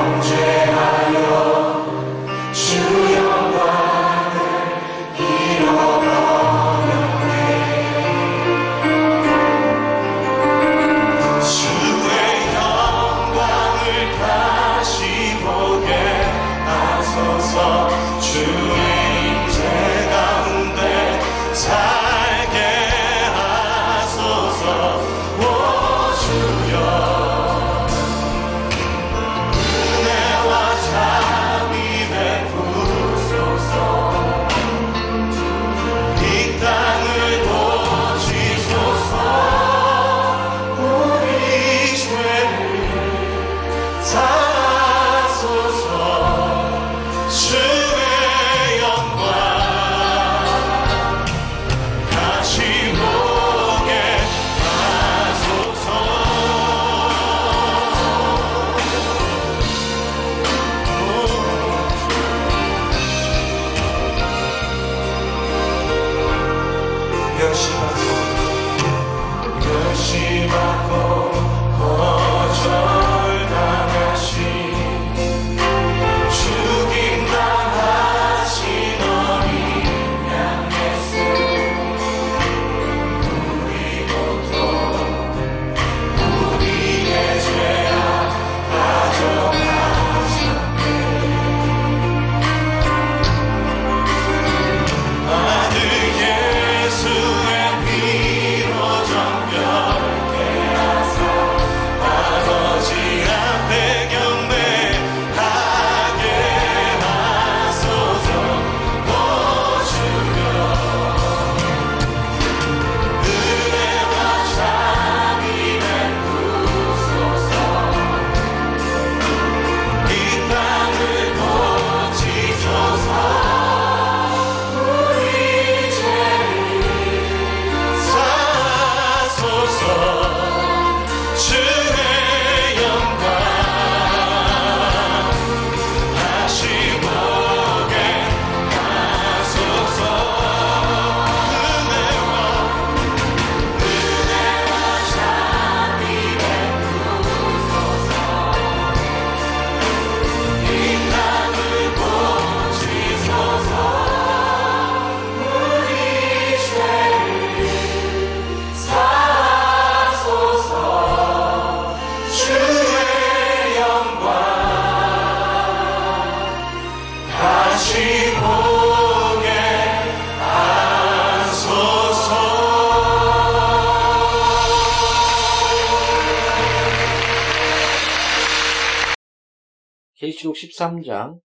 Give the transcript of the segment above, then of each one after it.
계시록 13장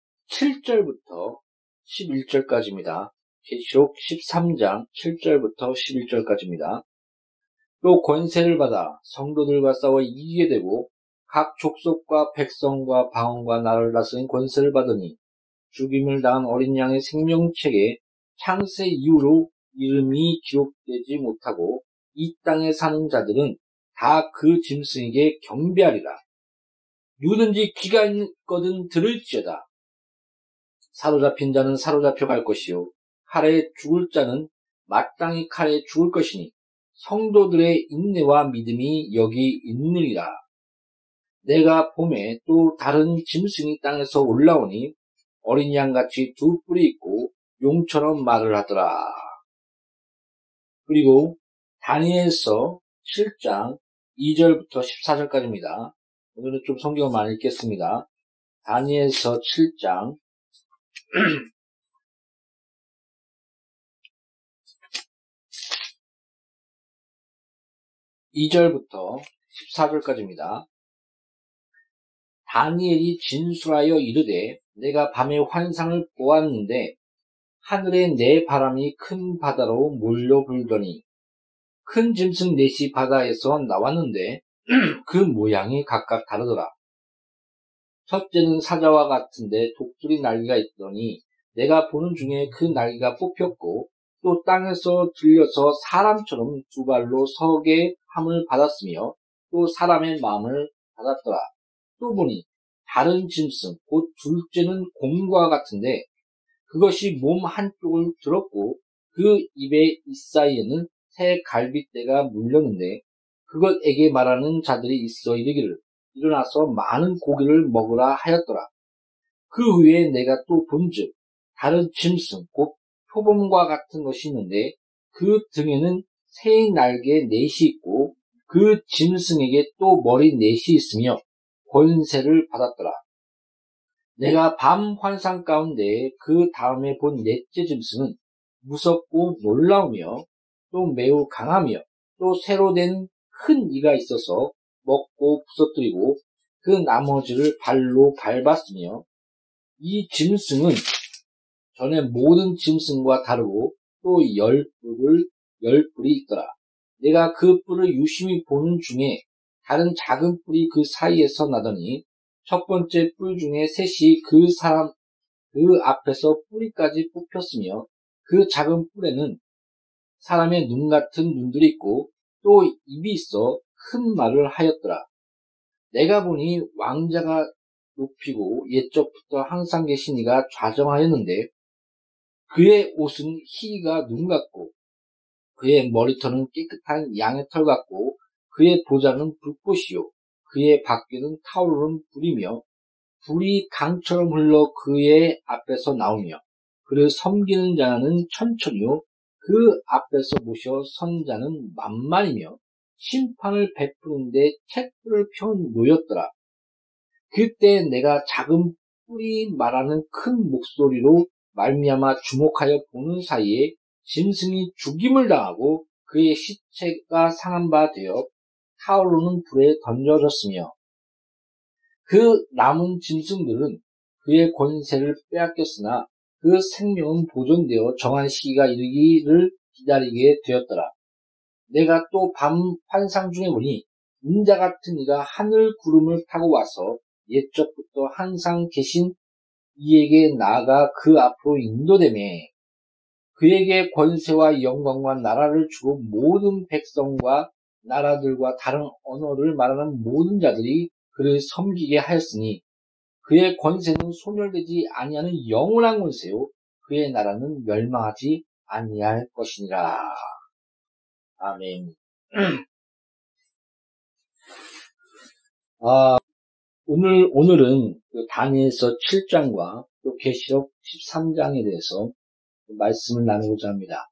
7절부터 11절까지입니다. 계시록 13장 7절부터 11절까지입니다. 또 권세를 받아 성도들과 싸워 이기게 되고 각 족속과 백성과 방언과 나라를 다스린 권세를 받으니 죽임을 당한 어린 양의 생명책에 창세 이후로 이름이 기록되지 못하고 이 땅에 사는 자들은 다 그 짐승에게 경배하리라. 누구든지 귀가 있거든 들을지어다. 사로잡힌 자는 사로잡혀 갈 것이요 칼에 죽을 자는 마땅히 칼에 죽을 것이니 성도들의 인내와 믿음이 여기 있느니라. 내가 봄에 또 다른 짐승이 땅에서 올라오니 어린 양같이 두 뿔이 있고 용처럼 말을 하더라. 그리고 다니엘서 7장 2절부터 14절까지입니다. 오늘은 좀 성경을 많이 읽겠습니다. 다니엘서 7장 2절부터 14절까지입니다. 다니엘이 진술하여 이르되 내가 밤에 환상을 보았는데 하늘에 네 바람이 큰 바다로 몰려 불더니 큰 짐승 넷이 바다에서 나왔는데 그 모양이 각각 다르더라. 첫째는 사자와 같은데 독수리 날개가 있더니 내가 보는 중에 그 날개가 뽑혔고 또 땅에서 들려서 사람처럼 두 발로 서게 함을 받았으며 또 사람의 마음을 받았더라. 또 보니 다른 짐승 곧 둘째는 곰과 같은데 그것이 몸 한쪽을 들었고 그 입의 잇사이에는 새 갈빗대가 물렸는데 그것에게 말하는 자들이 있어 이르기를 일어나서 많은 고기를 먹으라 하였더라. 그 후에 내가 또 본즉 다른 짐승 곧 표범과 같은 것이 있는데 그 등에는 새 날개 넷이 있고 그 짐승에게 또 머리 넷이 있으며 권세를 받았더라. 내가 밤 환상 가운데 그 다음에 본 넷째 짐승은 무섭고 놀라우며 또 매우 강하며 또 새로 된 큰 이가 있어서 먹고 부서뜨리고 그 나머지를 발로 밟았으며 이 짐승은 전에 모든 짐승과 다르고 또 열 뿔이 있더라. 내가 그 뿔을 유심히 보는 중에 다른 작은 뿔이 그 사이에서 나더니 첫 번째 뿔 중에 셋이 그 앞에서 뿌리까지 뽑혔으며 그 작은 뿔에는 사람의 눈 같은 눈들이 있고 또 입이 있어 큰 말을 하였더라. 내가 보니 왕자가 높이고 옛적부터 항상 계신 이가 좌정하였는데 그의 옷은 희가 눈 같고 그의 머리털은 깨끗한 양의 털 같고 그의 보좌는 불꽃이요 그의 바퀴는 타오르는 불이며 불이 강처럼 흘러 그의 앞에서 나오며 그를 섬기는 자는 천천히요 그 앞에서 모셔 선 자는 만만이며 심판을 베푸는데 책들을 펴 놓였더라. 그때 내가 작은 뿔이 말하는 큰 목소리로 말미암아 주목하여 보는 사이에 짐승이 죽임을 당하고 그의 시체가 상한 바 되어 타오르는 불에 던져졌으며 그 남은 짐승들은 그의 권세를 빼앗겼으나 그 생명은 보존되어 정한 시기가 이르기를 기다리게 되었더라. 내가 또 밤 환상 중에 보니 인자 같은 이가 하늘 구름을 타고 와서 옛적부터 항상 계신 이에게 나아가 그 앞으로 인도되매 그에게 권세와 영광과 나라를 주고 모든 백성과 나라들과 다른 언어를 말하는 모든 자들이 그를 섬기게 하였으니 그의 권세는 소멸되지 아니하는 영원한 권세요 그의 나라는 멸망하지 아니할 것이니라. 아멘. 오늘은 그 다니엘서 7장과 또 계시록 13장에 대해서 말씀을 나누고자 합니다.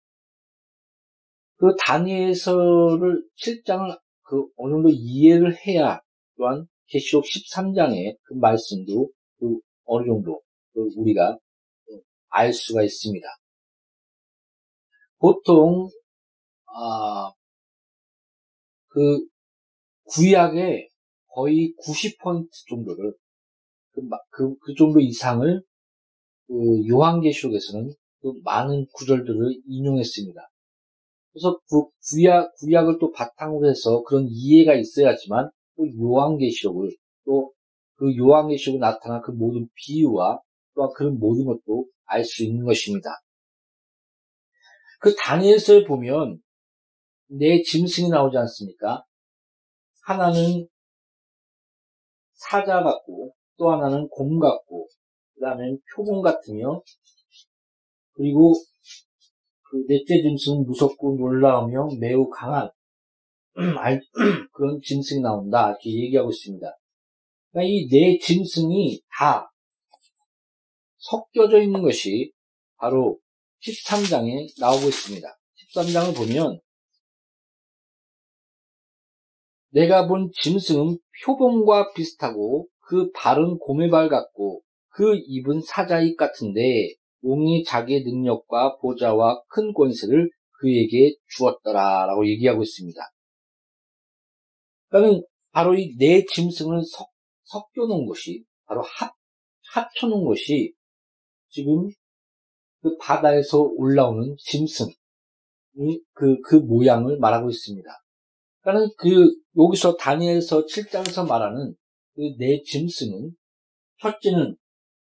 그 다니엘서를 7장을 어느 정도 이해를 해야 또한 계시록 13장의 그 말씀도 어느 정도 우리가 알 수가 있습니다. 보통 그 구약의 거의 90% 정도를 그 정도 이상을 요한계시록에서는 그 많은 구절들을 인용했습니다. 그래서 구약을 또 바탕으로 해서 그런 이해가 있어야지만 또 요한계시록을 또 그 요한계시록에 나타난 그 모든 비유와 또한 그런 모든 것도 알 수 있는 것입니다. 그 다니엘서에 보면 네 짐승이 나오지 않습니까? 하나는 사자 같고 또 하나는 곰 같고 그 다음에 표범 같으며 그리고 그 넷째 짐승은 무섭고 놀라우며 매우 강한 그런 짐승이 나온다 이렇게 얘기하고 있습니다. 그러니까 이 네 짐승이 다 섞여져 있는 것이 바로 13장에 나오고 있습니다. 13장을 보면 내가 본 짐승은 표범과 비슷하고 그 발은 곰의 발 같고 그 입은 사자의 입 같은데 용이 자기의 능력과 보좌와 큰 권세를 그에게 주었더라 라고 얘기하고 있습니다. 그러니까 바로 이 네 짐승을 섞여 놓은 것이 바로 합쳐 놓은 것이 지금 그 바다에서 올라오는 짐승 그 모양을 말하고 있습니다. 그러니까 여기서 다니엘서 7장에서 말하는 그 네 짐승은 첫째는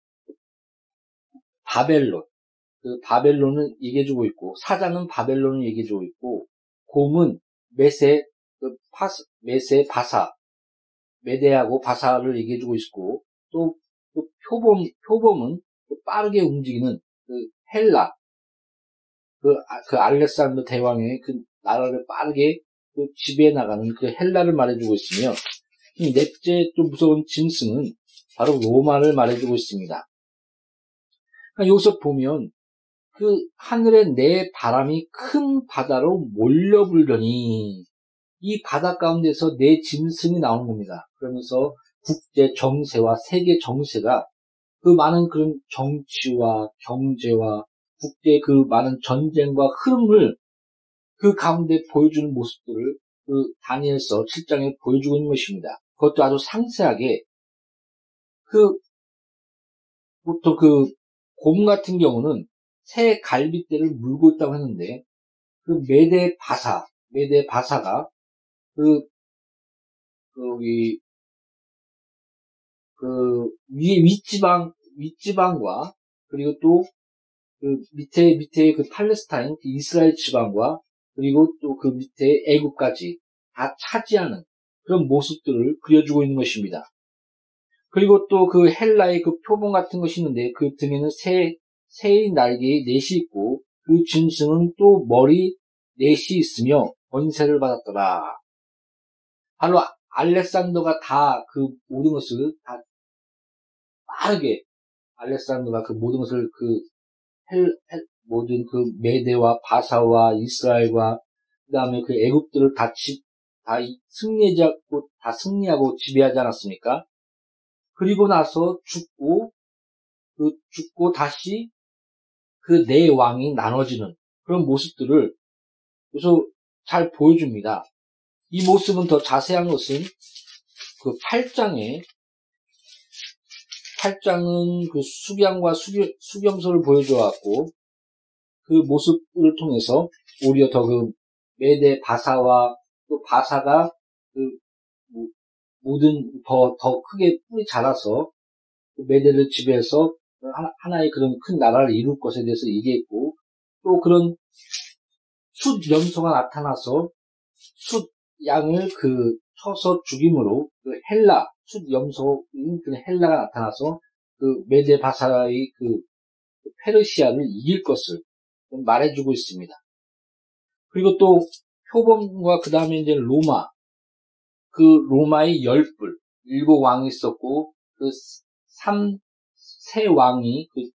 바벨론, 그 바벨론을 얘기해주고 있고 사자는 바벨론을 얘기해주고 있고 곰은 메세 바사 메대하고 바사를 얘기해주고 있고 또 표범은 빠르게 움직이는 그 헬라 그 알렉산더 대왕의 그 나라를 빠르게 지배해 나가는 그 헬라를 말해주고 있으며 이 넷째 또 무서운 짐승은 바로 로마를 말해주고 있습니다. 그러니까 여기서 보면 그 하늘의 네 바람이 큰 바다로 몰려불더니 이 바다 가운데서 네 짐승이 나오는 겁니다. 그러면서 국제 정세와 세계 정세가 그 많은 그런 정치와 경제와 국제 그 많은 전쟁과 흐름을 그 가운데 보여주는 모습들을 그 다니엘서 7장에 보여주고 있는 것입니다. 그것도 아주 상세하게 그 보통 그 곰 같은 경우는 새 갈빗대를 물고 있다고 했는데 그 메대 바사가 그 위에 윗지방과 그리고 또 그 밑에 그 팔레스타인, 그 이스라엘 지방과 그리고 또 그 밑에 애국까지 다 차지하는 그런 모습들을 그려주고 있는 것입니다. 그리고 또 그 헬라의 그 표본 같은 것이 있는데 그 등에는 새의 날개 넷이 있고 그 짐승은 또 머리 넷이 있으며 권세를 받았더라. 바로 알렉산더가 다 그 모든 것을 다 빠르게 알렉산더가 그 모든 것을 그 모든 그 메대와 바사와 이스라엘과 그 다음에 그 애국들을 다 승리하고 지배하지 않았습니까? 그리고 나서 죽고 다시 그 네 왕이 나눠지는 그런 모습들을 그래서 잘 보여줍니다. 이 모습은 더 자세한 것은 그 8장은 그 수경과 수경소를 보여줘갖고 그 모습을 통해서 오히려 더 그 메대 바사와 또 바사가 그 모든 더 크게 뿌리 자라서 그 메대를 지배해서 하나의 그런 큰 나라를 이룰 것에 대해서 얘기했고 또 그런 숫 염소가 나타나서 숫 양을 그 쳐서 죽임으로 그 숫 염소인 그 헬라가 나타나서 그 메대 바사의 그 페르시아를 이길 것을 말해주고 있습니다. 그리고 또 표범과 그 다음에 이제 그 로마의 10불, 7왕이 있었고 그 세 왕이 그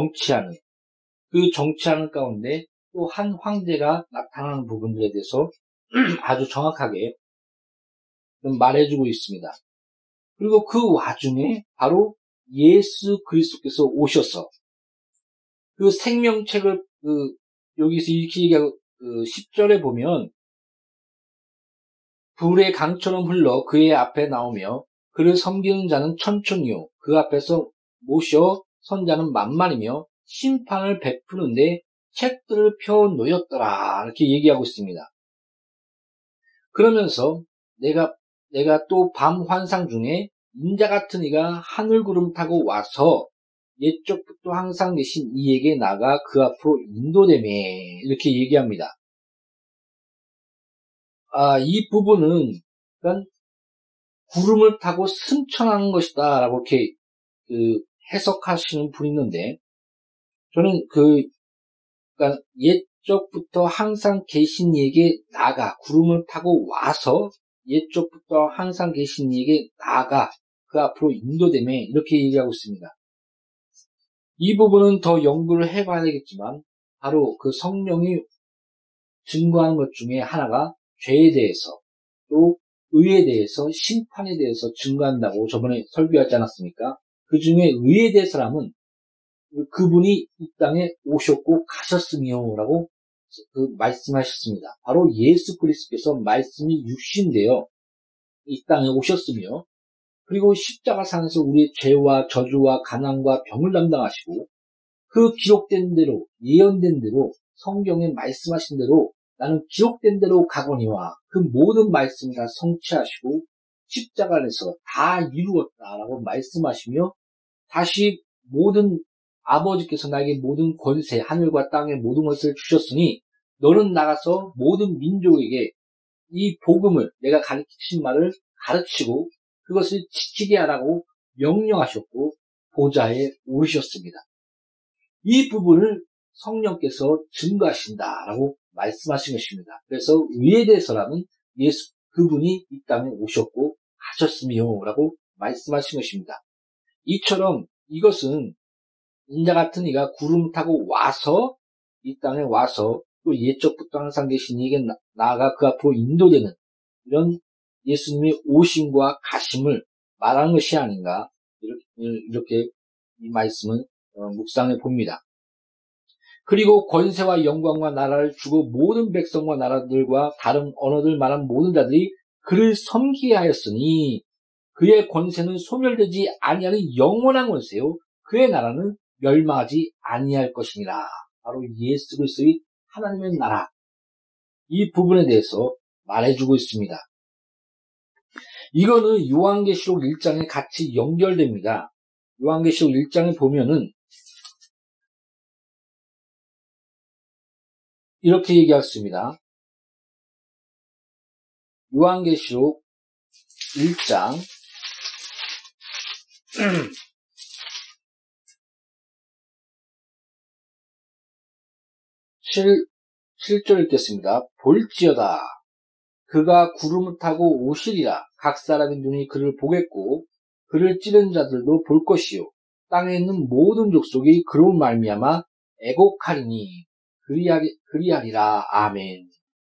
정치하는 가운데 또 한 황제가 나타나는 부분들에 대해서 아주 정확하게 말해주고 있습니다. 그리고 그 와중에 바로 예수 그리스도께서 오셔서 그 생명책을 여기서 이렇게 얘기하고 10절에 보면 불의 강처럼 흘러 그의 앞에 나오며 그를 섬기는 자는 천천히요 그 앞에서 모셔 선자는 만만이며 심판을 베푸는데 책들을 펴 놓였더라 이렇게 얘기하고 있습니다. 그러면서 내가 또 밤 환상 중에 인자 같은 이가 하늘 구름 타고 와서 옛적부터 항상 계신 이에게 나가 그 앞으로 인도되매 이렇게 얘기합니다. 이 부분은 그러니까 구름을 타고 승천하는 것이다 라고 이렇게 해석하시는 분이 있는데 저는 그러니까 옛적부터 항상 계신 이에게 나가 구름을 타고 와서 옛적부터 항상 계신 이에게 나가 그 앞으로 인도되매 이렇게 얘기하고 있습니다. 이 부분은 더 연구를 해봐야 되겠지만 바로 그 성령이 증거하는 것 중에 하나가 죄에 대해서 또 의에 대해서 심판에 대해서 증거한다고 저번에 설교하지 않았습니까? 그 중에 의에 대해서라면 그분이 이 땅에 오셨고 가셨으며 라고 말씀하셨습니다. 바로 예수 그리스도께서 말씀이 육신되어 이 땅에 오셨으며 그리고 십자가상에서 우리의 죄와 저주와 가난과 병을 담당하시고 그 기록된 대로 예언된 대로 성경에 말씀하신 대로 나는 기록된 대로 가거니와 그 모든 말씀을 다 성취하시고 십자가 안에서 다 이루었다라고 말씀하시며 다시 모든 아버지께서 나에게 모든 권세 하늘과 땅의 모든 것을 주셨으니 너는 나가서 모든 민족에게 이 복음을 내가 가르친 말을 가르치고 그것을 지키게 하라고 명령하셨고 보좌에 오르셨습니다. 이 부분을 성령께서 증거하신다라고 말씀하신 것입니다. 그래서 의에 대해서라면 그분이 이 땅에 오셨고 하셨으며 라고 말씀하신 것입니다. 이처럼 이것은 인자 같은 이가 구름 타고 와서 이 땅에 와서 또 옛적부터 항상 계신 이에게 나아가 그 앞으로 인도되는 이런 예수님의 오심과 가심을 말하는 것이 아닌가 이렇게 이 말씀은 묵상해 봅니다. 그리고 권세와 영광과 나라를 주고 모든 백성과 나라들과 다른 언어들 말한 모든 자들이 그를 섬기게 하였으니 그의 권세는 소멸되지 아니하는 영원한 권세요 그의 나라는 멸망하지 아니할 것이니라. 바로 예수 그리스도의 하나님의 나라 이 부분에 대해서 말해주고 있습니다. 이거는 요한계시록 1장에 같이 연결됩니다. 요한계시록 1장에 보면은 이렇게 얘기했습니다. 요한계시록 1장 7절 읽겠습니다. 볼지어다 그가 구름을 타고 오시리라. 각 사람의 눈이 그를 보겠고 그를 찌른 자들도 볼 것이요 땅에 있는 모든 족속이 그로 말미암아 애곡하리니 그리하리라. 아멘.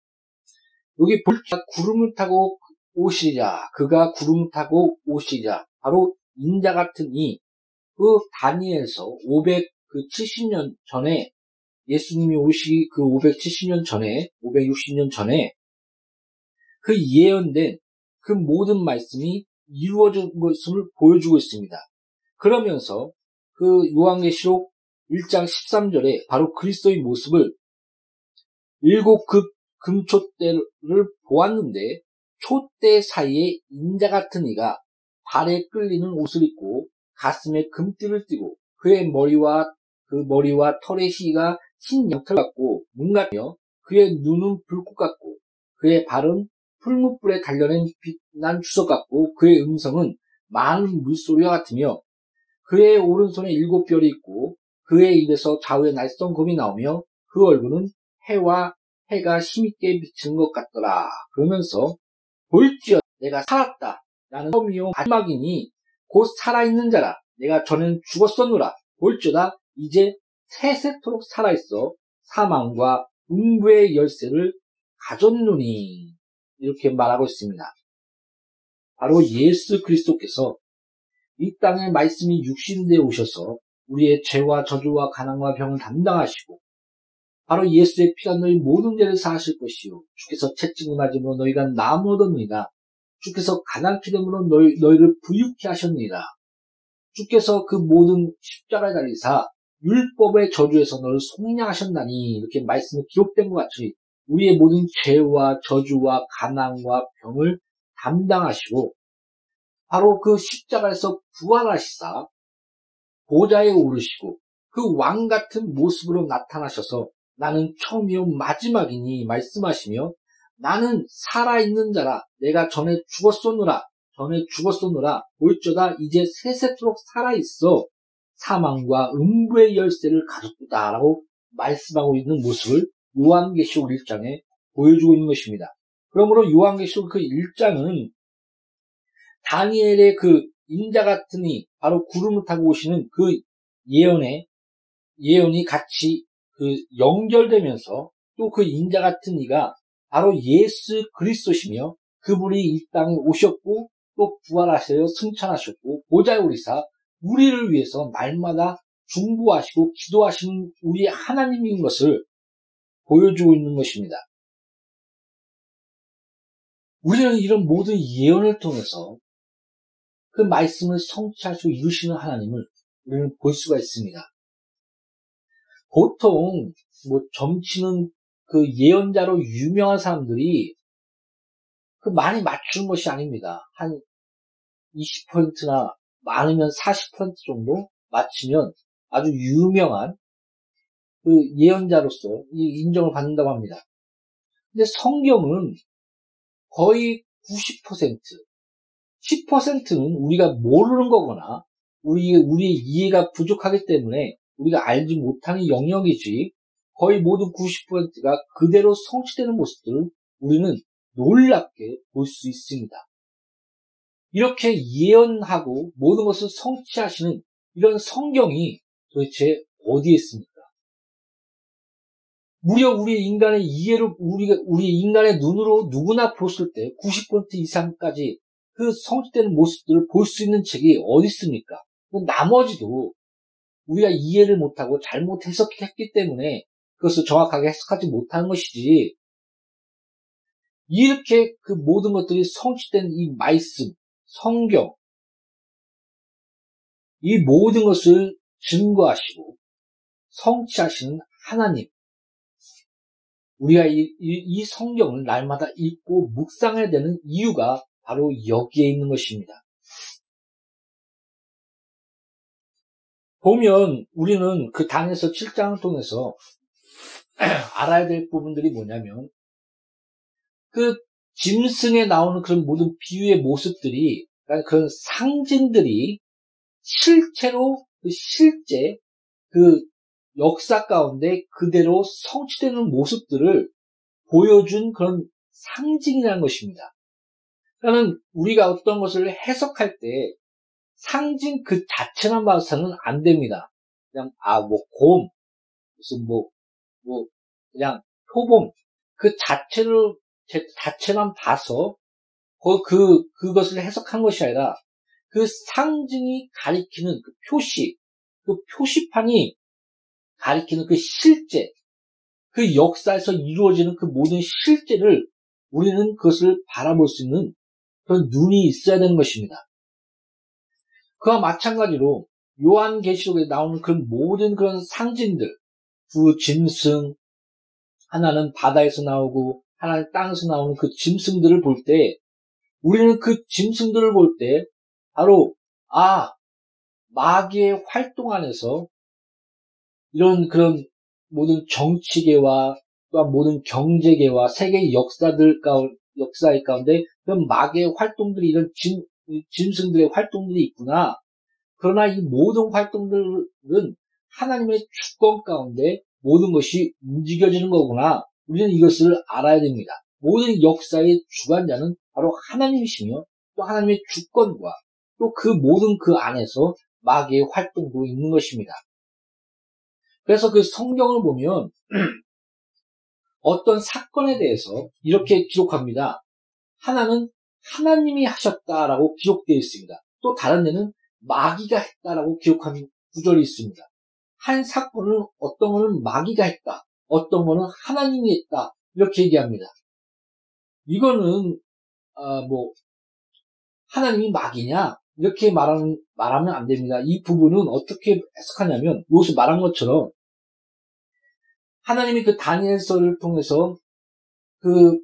여기 볼지어다 구름을 타고 오시리라. 그가 구름을 타고 오시리라. 바로 인자 같은 그 다니엘서 570년 전에 예수님이 오시기 그 570년 전에 560년 전에 그 예언된 그 모든 말씀이 이루어진 것을 보여주고 있습니다. 그러면서 그 요한계시록 1장 13절에 바로 그리스도의 모습을 7 금촛대를 보았는데 촛대 사이에 인자 같은 이가 발에 끌리는 옷을 입고 가슴에 금띠를 띠고 그의 머리와 털의 희가 흰 양털 같고 눈 같며 그의 눈은 불꽃 같고 그의 발은 풀무불에 달려낸 빛난 주석 같고 그의 음성은 많은 물소리와 같으며 그의 오른손에 7별이 있고 그의 입에서 좌우에 날쌘 검이 나오며 그 얼굴은 해가 힘있게 비치는 것 같더라. 그러면서 볼지어다 내가 살았다. 나는 처음이요 마지막이니 곧 살아있는 자라. 내가 전에는 죽었었노라. 볼지어다 이제 세세토록 살아있어 사망과 음부의 열쇠를 가졌노니 이렇게 말하고 있습니다. 바로 예수 그리스도께서 이 땅에 말씀이 육신되어 오셔서 우리의 죄와 저주와 가난과 병을 담당하시고 바로 예수의 피가 너희 모든 죄를 사하실 것이요 주께서 채찍을 맞으므로 너희가 나음을 얻었느니라. 주께서 가난케 됨으로 너희를 부유케 하셨느니라. 주께서 그 모든 십자가에 달리사 율법의 저주에서 너를 속량하셨나니 이렇게 말씀이 기록된 것 같이 우리의 모든 죄와 저주와 가난과 병을 담당하시고 바로 그 십자가에서 부활하시사 보좌에 오르시고 그 왕 같은 모습으로 나타나셔서 나는 처음이요 마지막이니 말씀하시며 나는 살아있는 자라. 내가 전에 죽었었노라. 볼지어다 이제 세세토록 살아있어 사망과 음부의 열쇠를 가졌다 라고 말씀하고 있는 모습을 요한계시록 1장에 보여주고 있는 것입니다. 그러므로 요한계시록 그 1장은 다니엘의 그 인자 같은 이 바로 구름을 타고 오시는 그 예언이 같이 그 연결되면서 또 그 인자 같은 이가 바로 예수 그리스도시며 그분이 이 땅에 오셨고 또 부활하셔서 승천하셨고 보좌에 오리사 우리를 위해서 날마다 중보하시고 기도하시는 우리 하나님인 것을 보여주고 있는 것입니다. 우리는 이런 모든 예언을 통해서 그 말씀을 성취하시고 이루시는 하나님을 우리는 볼 수가 있습니다. 보통 점치는 그 예언자로 유명한 사람들이 그 많이 맞추는 것이 아닙니다. 한 20%나 많으면 40% 정도 맞추면 아주 유명한 그 예언자로서 인정을 받는다고 합니다. 근데 성경은 거의 90%, 10%는 우리가 모르는 거거나 우리의 이해가 부족하기 때문에 우리가 알지 못하는 영역이지 거의 모든 90%가 그대로 성취되는 모습들을 우리는 놀랍게 볼 수 있습니다. 이렇게 예언하고 모든 것을 성취하시는 이런 성경이 도대체 어디에 있습니까? 무려 우리 인간의 이해로, 우리 인간의 눈으로 누구나 봤을 때 90% 이상까지 그 성취되는 모습들을 볼 수 있는 책이 어디 있습니까? 나머지도 우리가 이해를 못하고 잘못 해석했기 때문에 그것을 정확하게 해석하지 못하는 것이지, 이렇게 그 모든 것들이 성취된 이 말씀, 성경, 이 모든 것을 증거하시고 성취하시는 하나님, 우리가 이 성경을 날마다 읽고 묵상해야 되는 이유가 바로 여기에 있는 것입니다. 보면 우리는 그 다니엘서 7장을 통해서 알아야 될 부분들이 뭐냐면, 그 짐승에 나오는 그런 모든 비유의 모습들이, 그러니까 그런 상징들이 실제로 실제 그 역사 가운데 그대로 성취되는 모습들을 보여준 그런 상징이라는 것입니다. 그러니까 우리가 어떤 것을 해석할 때 상징 그 자체만 봐서는 안 됩니다. 그냥 곰, 무슨 그냥 표범, 그 자체만 봐서 그것을 해석한 것이 아니라 그 상징이 가리키는 그 그 표시판이 가리키는 그 실제, 그 역사에서 이루어지는 그 모든 실제를 우리는 그것을 바라볼 수 있는 그런 눈이 있어야 되는 것입니다. 그와 마찬가지로 요한계시록에 나오는 그 모든 그런 상징들, 두 짐승, 하나는 바다에서 나오고 하나는 땅에서 나오는 그 짐승들을 볼 때, 우리는 그 짐승들을 볼 때 바로 마귀의 활동 안에서 이런 그런 모든 정치계와 또한 모든 경제계와 세계 역사의 가운데 그런 마귀의 활동들이, 이런 짐승들의 활동들이 있구나. 그러나 이 모든 활동들은 하나님의 주권 가운데 모든 것이 움직여지는 거구나. 우리는 이것을 알아야 됩니다. 모든 역사의 주관자는 바로 하나님이시며, 또 하나님의 주권과 또 그 모든 그 안에서 마귀의 활동도 있는 것입니다. 그래서 그 성경을 보면 어떤 사건에 대해서 이렇게 기록합니다. 하나는 하나님이 하셨다라고 기록되어 있습니다. 또 다른 데는 마귀가 했다라고 기록한 구절이 있습니다. 한 사건을 어떤 거는 마귀가 했다, 어떤 거는 하나님이 했다, 이렇게 얘기합니다. 이거는 하나님이 마귀냐 이렇게 말하면 안 됩니다. 이 부분은 어떻게 해석하냐면, 여기서 말한 것처럼 하나님이 그 다니엘서를 통해서 그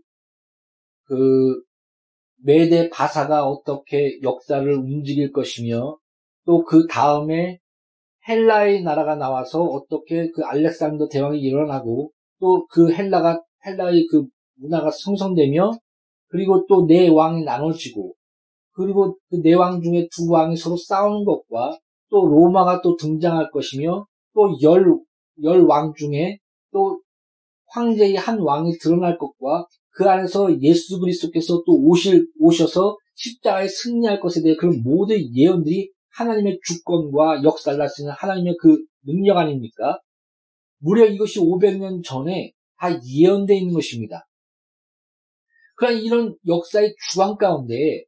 메대 바사가 어떻게 역사를 움직일 것이며, 또 그 다음에 헬라의 나라가 나와서 어떻게 그 알렉산더 대왕이 일어나고, 또 그 헬라의 그 문화가 성성되며, 그리고 또 네 왕이 나눠지고, 그리고 그 네 왕 중에 두 왕이 서로 싸우는 것과, 또 로마가 또 등장할 것이며, 또 열 왕 중에 또 황제의 한 왕이 드러날 것과, 그 안에서 예수 그리스도께서 또 오셔서 십자가에 승리할 것에 대해 그런 모든 예언들이 하나님의 주권과 역사를 할 수 있는 하나님의 그 능력 아닙니까? 무려 이것이 500년 전에 다 예언되어 있는 것입니다. 그러나 이런 역사의 주관 가운데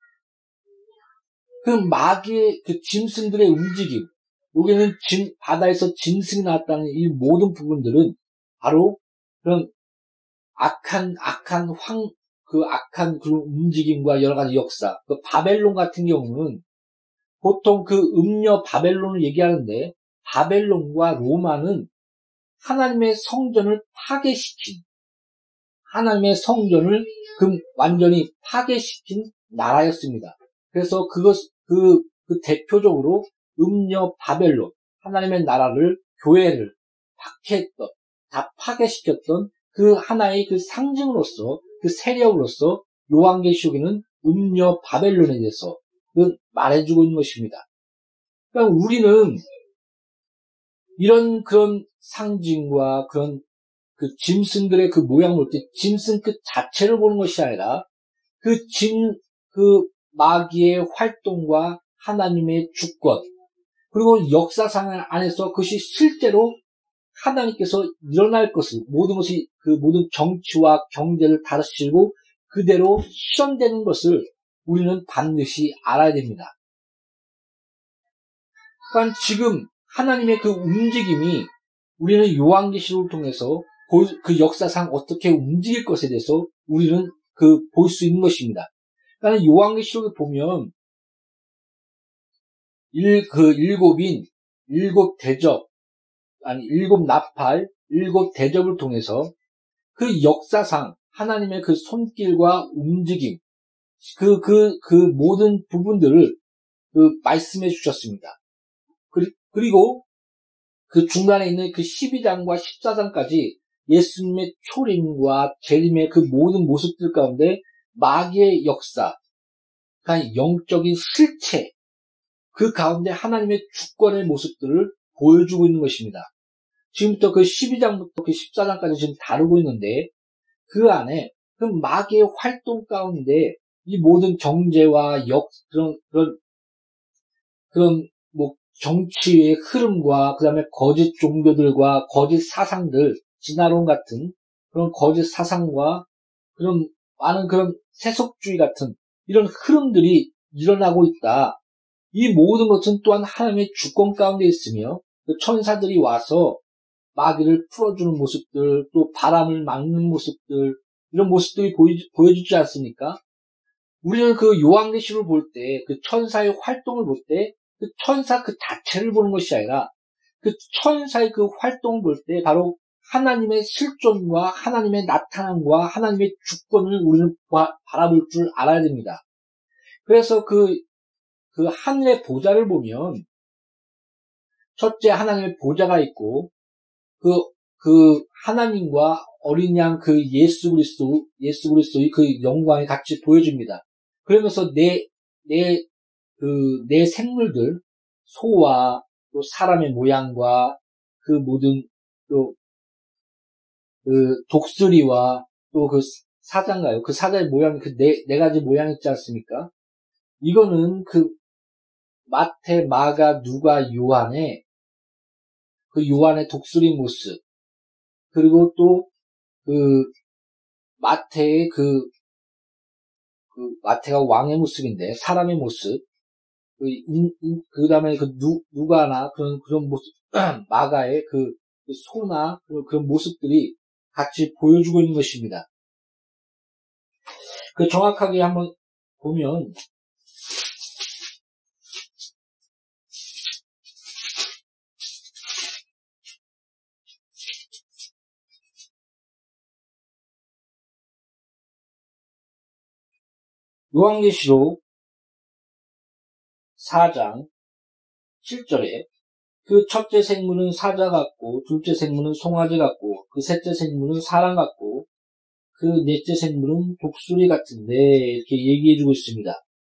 그 마귀의 그 짐승들의 움직임, 여기는 바다에서 짐승이 나왔다는 이 모든 부분들은 바로 그런 악한 그 움직임과 여러 가지 역사, 그 바벨론 같은 경우는 보통 그 음녀 바벨론을 얘기하는데, 바벨론과 로마는 하나님의 성전을 파괴시킨, 하나님의 성전을 완전히 파괴시킨 나라였습니다. 그래서 그 대표적으로 음녀 바벨론, 하나님의 나라를, 교회를 박해했던, 다 파괴시켰던 그 하나의 그 상징으로서, 그 세력으로서 요한계시록에는 음녀 바벨론에 대해서 말해주고 있는 것입니다. 그러니까 우리는 이런 그런 상징과 그런 그 짐승들의 그 모양을 볼 때 짐승 그 자체를 보는 것이 아니라 그 마귀의 활동과 하나님의 주권, 그리고 역사상 안에서 그것이 실제로 하나님께서 일어날 것을, 모든 것이, 그 모든 정치와 경제를 다스리고 그대로 실현되는 것을 우리는 반드시 알아야 됩니다. 그러니까 지금 하나님의 그 움직임이 우리는 요한계시록을 통해서 그 역사상 어떻게 움직일 것에 대해서 우리는 볼 수 있는 것입니다. 그러니까 요한계시록을 보면 일곱 대접, 일곱 나팔, 일곱 대접을 통해서 그 역사상 하나님의 그 손길과 움직임, 그 모든 부분들을 말씀해 주셨습니다. 그리고 그 중간에 있는 그 12장과 14장까지 예수님의 초림과 재림의 그 모든 모습들 가운데 마귀의 역사, 그러니까 영적인 실체, 그 가운데 하나님의 주권의 모습들을 보여주고 있는 것입니다. 지금부터 그 12장부터 그 14장까지 지금 다루고 있는데, 그 안에 그 마귀의 활동 가운데 이 모든 경제와 그런 정치의 흐름과 그 다음에 거짓 종교들과 거짓 사상들, 진화론 같은 그런 거짓 사상과 그런 많은 그런 세속주의 같은 이런 흐름들이 일어나고 있다. 이 모든 것은 또한 하나님의 주권 가운데 있으며 그 천사들이 와서 마귀를 풀어주는 모습들, 또 바람을 막는 모습들, 이런 모습들이 보여주지 않습니까? 우리는 그 요한계시록을 볼 때, 그 천사의 활동을 볼 때, 그 천사 그 자체를 보는 것이 아니라, 그 천사의 그 활동을 볼 때, 바로 하나님의 실존과 하나님의 나타남과 하나님의 주권을 우리는 바라볼 줄 알아야 됩니다. 그래서 그 하늘의 보좌를 보면, 첫째 하나님의 보좌가 있고, 그 하나님과 어린 양 그 예수 그리스도의 그 영광이 같이 보여줍니다. 그러면서 내 생물들, 소와 또 사람의 모양과 그 모든 또 그 독수리와 또 그 사자인가요? 그 사자의 모양, 그 네 가지 모양 있지 않습니까? 이거는 그 마태, 마가, 누가, 요한의 그 요한의 독수리 모습, 그리고 또 그 마태의 마태가 왕의 모습인데 사람의 모습, 그 다음에 그 누가나 그런 모습, 마가의 그 소나 그런 모습들이 같이 보여주고 있는 것입니다. 그 정확하게 한번 보면, 요한계시록 4장 7절에 그 첫째 생물은 사자 같고, 둘째 생물은 송아지 같고, 그 셋째 생물은 사람 같고, 그 넷째 생물은 독수리 같은데, 이렇게 얘기해주고 있습니다.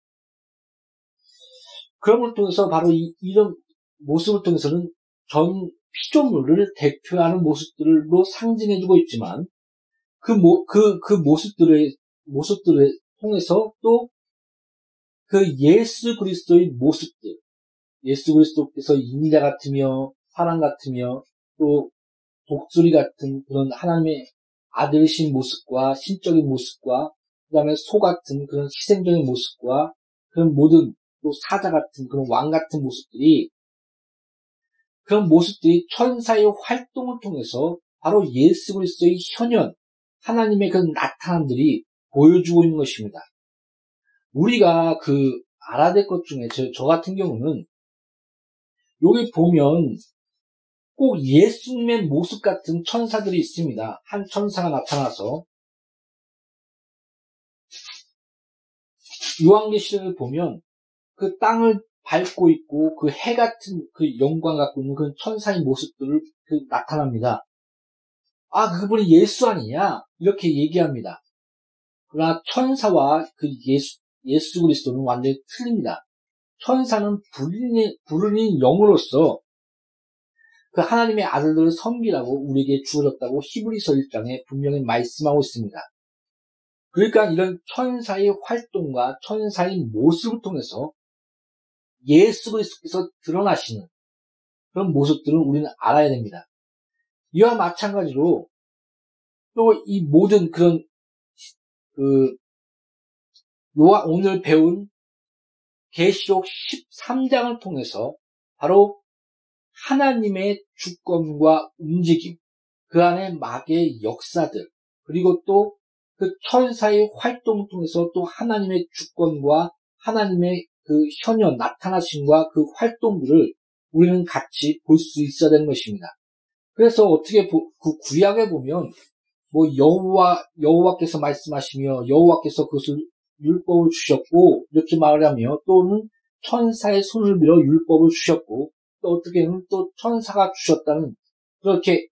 그런 걸 통해서 바로 이런 모습을 통해서는 전 피조물을 대표하는 모습들로 상징해주고 있지만, 그 모습들을 통해서 또 그 예수 그리스도의 모습들, 예수 그리스도께서 인자 같으며 사람 같으며 또 독수리 같은 그런 하나님의 아들이신 모습과 신적인 모습과 그 다음에 소 같은 그런 희생적인 모습과 그런 모든 또 사자 같은 그런 왕 같은 모습들이, 그런 모습들이 천사의 활동을 통해서 바로 예수 그리스도의 현현, 하나님의 그 나타남들이 보여주고 있는 것입니다. 우리가 알아야 될 것 중에 저 같은 경우는 여기 보면 꼭 예수님의 모습 같은 천사들이 있습니다. 한 천사가 나타나서 요한계시록을 보면 그 땅을 밟고 있고 그 해 같은 그 영광 갖고 있는 그 천사의 모습들을 나타납니다. 아, 그분이 예수 아니냐? 이렇게 얘기합니다. 그러나 천사와 그 예수 그리스도는 완전히 틀립니다. 천사는 불운인 영으로서 그 하나님의 아들들을 섬기라고 우리에게 주어졌다고 히브리서 1장에 분명히 말씀하고 있습니다. 그러니까 이런 천사의 활동과 천사의 모습을 통해서 예수 그리스도께서 드러나시는 그런 모습들을 우리는 알아야 됩니다. 이와 마찬가지로 또 이 모든 그런 오늘 배운 계시록 13장을 통해서 바로 하나님의 주권과 움직임, 그 안에 마귀의 역사들, 그리고 또 그 천사의 활동을 통해서 또 하나님의 주권과 하나님의 그 현현 나타나심과 그 활동들을 우리는 같이 볼 수 있어야 되는 것입니다. 그래서 어떻게 그 구약에 보면 뭐 여호와께서 말씀하시며 여호와께서 그것을 율법을 주셨고 이렇게 말하며 또는 천사의 손을 빌어 율법을 주셨고 또 어떻게는 또 천사가 주셨다는 그렇게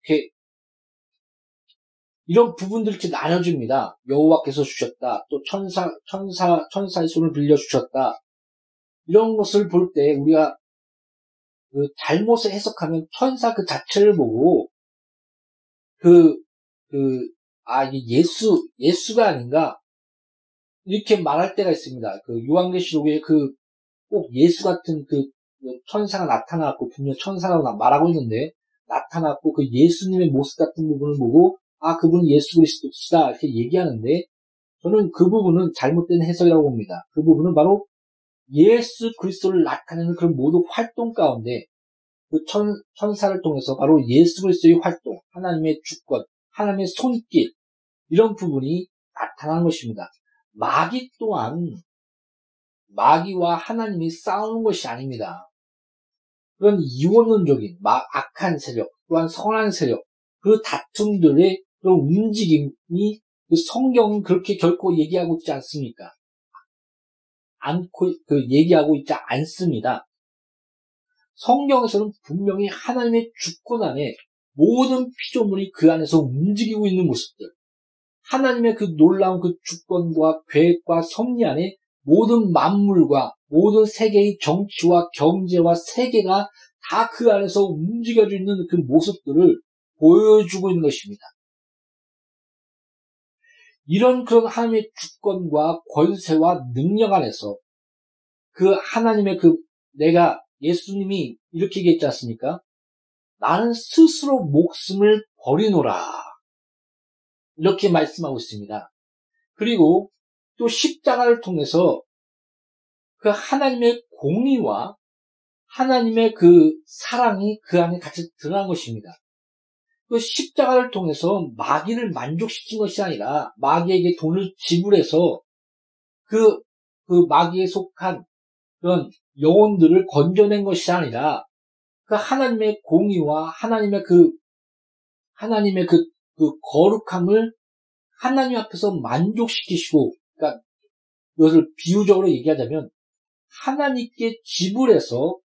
이런 부분들이 이렇게 나눠집니다. 여호와께서 주셨다. 또 천사의 손을 빌려 주셨다. 이런 것을 볼 때 우리가 그 잘못을 해석하면 천사 그 자체를 보고 이게 예수가 아닌가 이렇게 말할 때가 있습니다. 그 요한계시록에 꼭 예수 같은 천사가 나타나고 분명 천사라고 말하고 있는데 나타났고 그 예수님의 모습 같은 부분을 보고 그분은 예수 그리스도시다 이렇게 얘기하는데 저는 그 부분은 잘못된 해석이라고 봅니다. 그 부분은 바로 예수 그리스도를 나타내는 그런 모든 활동 가운데 그 천사를 통해서 바로 예수 그리스도의 활동, 하나님의 주권, 하나님의 손길 이런 부분이 나타나는 것입니다. 마귀 또한 마귀와 하나님이 싸우는 것이 아닙니다. 그런 이원론적인 악한 세력 또한 선한 세력 그 다툼들의 그런 움직임이 그 성경은 그렇게 결코 얘기하고 있지 않습니까? 얘기하고 있지 않습니다. 성경에서는 분명히 하나님의 주권 안에 모든 피조물이 그 안에서 움직이고 있는 모습들, 하나님의 그 놀라운 그 주권과 계획과 섭리 안에 모든 만물과 모든 세계의 정치와 경제와 세계가 다 그 안에서 움직여져 있는 그 모습들을 보여주고 있는 것입니다. 이런 그런 하나님의 주권과 권세와 능력 안에서 그 하나님의 내가 예수님이 이렇게 얘기했지 않습니까? 나는 스스로 목숨을 버리노라. 이렇게 말씀하고 있습니다. 그리고 또 십자가를 통해서 그 하나님의 공의와 하나님의 그 사랑이 그 안에 같이 드러난 것입니다. 그 십자가를 통해서 마귀를 만족시킨 것이 아니라 마귀에게 돈을 지불해서 그 마귀에 속한 그런 영혼들을 건져낸 것이 아니라 그 하나님의 공의와 하나님의 거룩함을 하나님 앞에서 만족시키시고, 그러니까 이것을 비유적으로 얘기하자면 하나님께 지불해서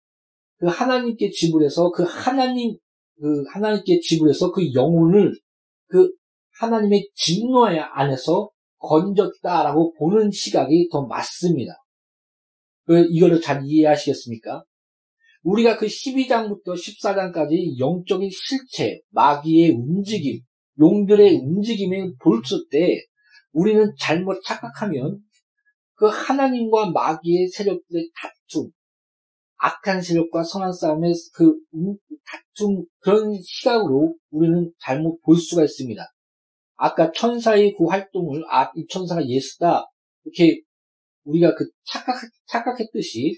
그 영혼을 그 하나님의 진노 안에서 건졌다라고 보는 시각이 더 맞습니다. 이거를 잘 이해하시겠습니까? 우리가 그 12장부터 14장까지 영적인 실체, 마귀의 움직임, 용들의 움직임을 볼 때 우리는 잘못 착각하면 그 하나님과 마귀의 세력들의 다툼, 악한 세력과 선한 싸움의 다툼, 그런 시각으로 우리는 잘못 볼 수가 있습니다. 아까 천사의 그 활동을, 이 천사가 예수다, 이렇게 우리가 착각했듯이,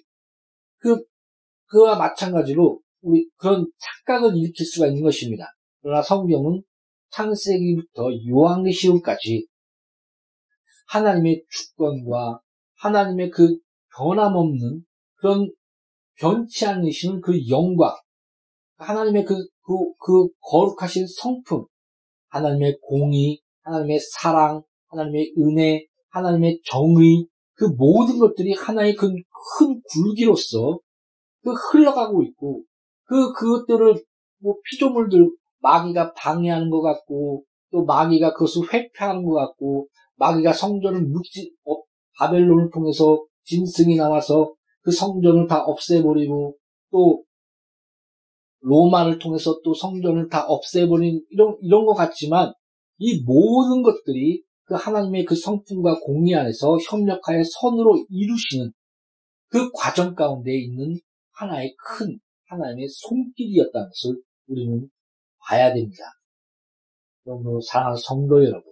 그와 마찬가지로 우리 그런 착각을 일으킬 수가 있는 것입니다. 그러나 성경은 창세기부터 요한계시록까지 하나님의 주권과 하나님의 그 변함없는 그런 변치 않으시는 그 영광, 하나님의 그 거룩하신 성품, 하나님의 공의, 하나님의 사랑, 하나님의 은혜, 하나님의 정의, 그 모든 것들이 하나의 큰 굴기로서 흘러가고 있고, 그것들을 피조물들, 마귀가 방해하는 것 같고, 또 마귀가 그것을 회피하는 것 같고, 마귀가 성전을 바벨론을 통해서 짐승이 나와서 그 성전을 다 없애버리고, 또 로마를 통해서 또 성전을 다 없애버린 이런 것 같지만 이 모든 것들이 그 하나님의 그 성품과 공의 안에서 협력하여 선으로 이루시는 그 과정 가운데 있는 하나의 큰 하나님의 손길이었다는 것을 우리는 봐야 됩니다. 그러므로 사랑하는 성도 여러분,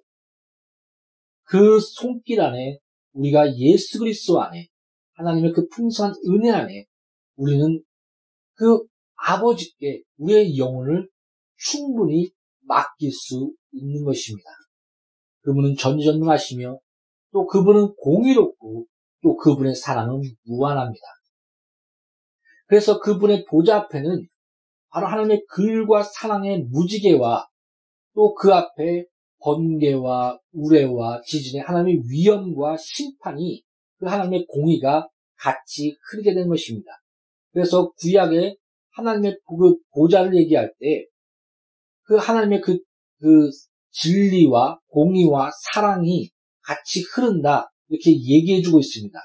그 손길 안에 우리가 예수 그리스도 안에 하나님의 그 풍성한 은혜 안에 우리는 그 아버지께 우리의 영혼을 충분히 맡길 수 있는 것입니다. 그분은 전지전능하시며 또 그분은 공의롭고 또 그분의 사랑은 무한합니다. 그래서 그분의 보좌 앞에는 바로 하나님의 글과 사랑의 무지개와 또 그 앞에 번개와 우레와 지진의 하나님의 위엄과 심판이 그 하나님의 공의가 같이 흐르게 된 것입니다. 그래서 구약에 하나님의 그 보좌를 얘기할 때 그 하나님의 그 진리와 공의와 사랑이 같이 흐른다 이렇게 얘기해주고 있습니다.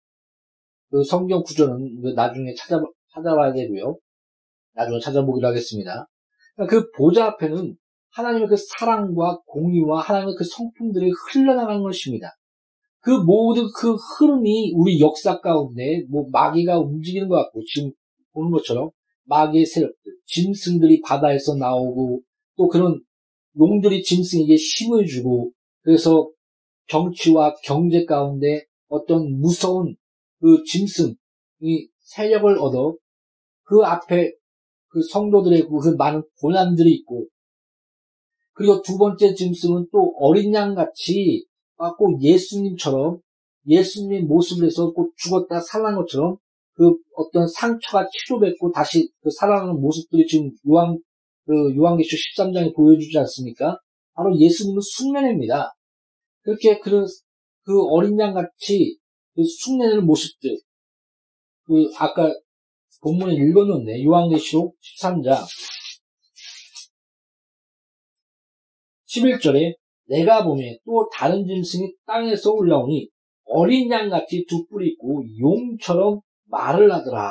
그 성경 구절은 나중에 찾아봐야 되고요. 나중에 찾아보기로 하겠습니다. 그 보좌 앞에는 하나님의 그 사랑과 공의와 하나님의 그 성품들이 흘러나가는 것입니다. 그 모든 그 흐름이 우리 역사 가운데 마귀가 움직이는 것 같고 지금 보는 것처럼 마귀의 세력들, 짐승들이 바다에서 나오고 또 그런 용들이 짐승에게 힘을 주고 그래서 정치와 경제 가운데 어떤 무서운 그 짐승이 세력을 얻어 그 앞에 그 성도들의 그 많은 고난들이 있고 그리고 두 번째 짐승은 또 어린 양같이 꼭 예수님처럼 예수님의 모습을 해서 꼭 죽었다 살아난 것처럼 그 어떤 상처가 치료받고 다시 그 살아나는 모습들이 지금 요한계시록 13장에 보여주지 않습니까? 바로 예수님은 흉내냅니다. 그렇게 그 어린 양같이 그 흉내내는 모습들 아까 본문에 읽었는데 요한계시록 13장 11절에 내가 보매 또 다른 짐승이 땅에서 올라오니 어린 양같이 두 뿔이 있고 용처럼 말을 하더라.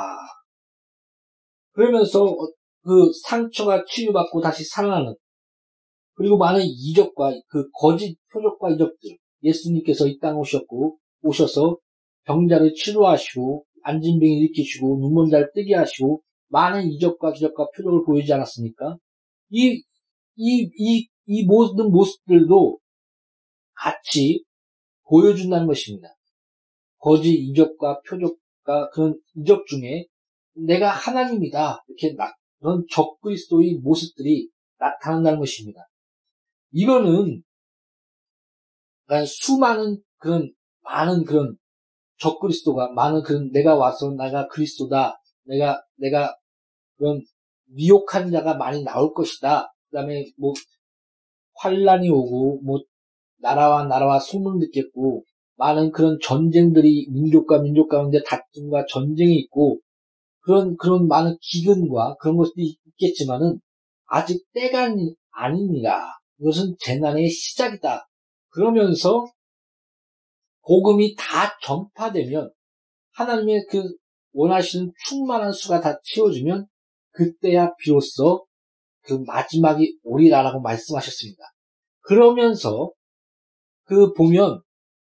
그러면서 그 상처가 치유받고 다시 살아나는 그리고 많은 이적과 그 거짓 표적과 이적들 예수님께서 이 땅에 오셔서 병자를 치료하시고 안진병을 일으키시고 눈먼 자를 뜨게 하시고 많은 이적과 기적과 표적을 보이지 않았습니까? 이 모든 모습들도 같이 보여준다는 것입니다. 거짓 이적과 표적과 그런 이적 중에 내가 하나님이다 이렇게 그런 적그리스도의 모습들이 나타난다는 것입니다. 이거는 수많은 많은 그런 적그리스도가 많은 그런 내가 와서 내가 그리스도다 내가 그런 미혹한 자가 많이 나올 것이다. 그다음에 환란이 오고 나라와 소문을 듣겠고 많은 그런 전쟁들이 민족과 민족 가운데 다툼과 전쟁이 있고 그런 많은 기근과 그런 것들이 있겠지만은 아직 때가 아닙니다. 이것은 재난의 시작이다. 그러면서 복음이 다 전파되면 하나님의 그 원하시는 충만한 수가 다 채워지면 그때야 비로소 그 마지막이 오리라라고 말씀하셨습니다. 그러면서 보면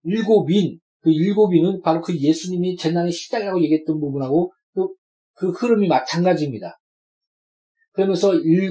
일곱인은 바로 그 예수님이 재난의 시작이라고 얘기했던 부분하고 그 흐름이 마찬가지입니다. 그러면서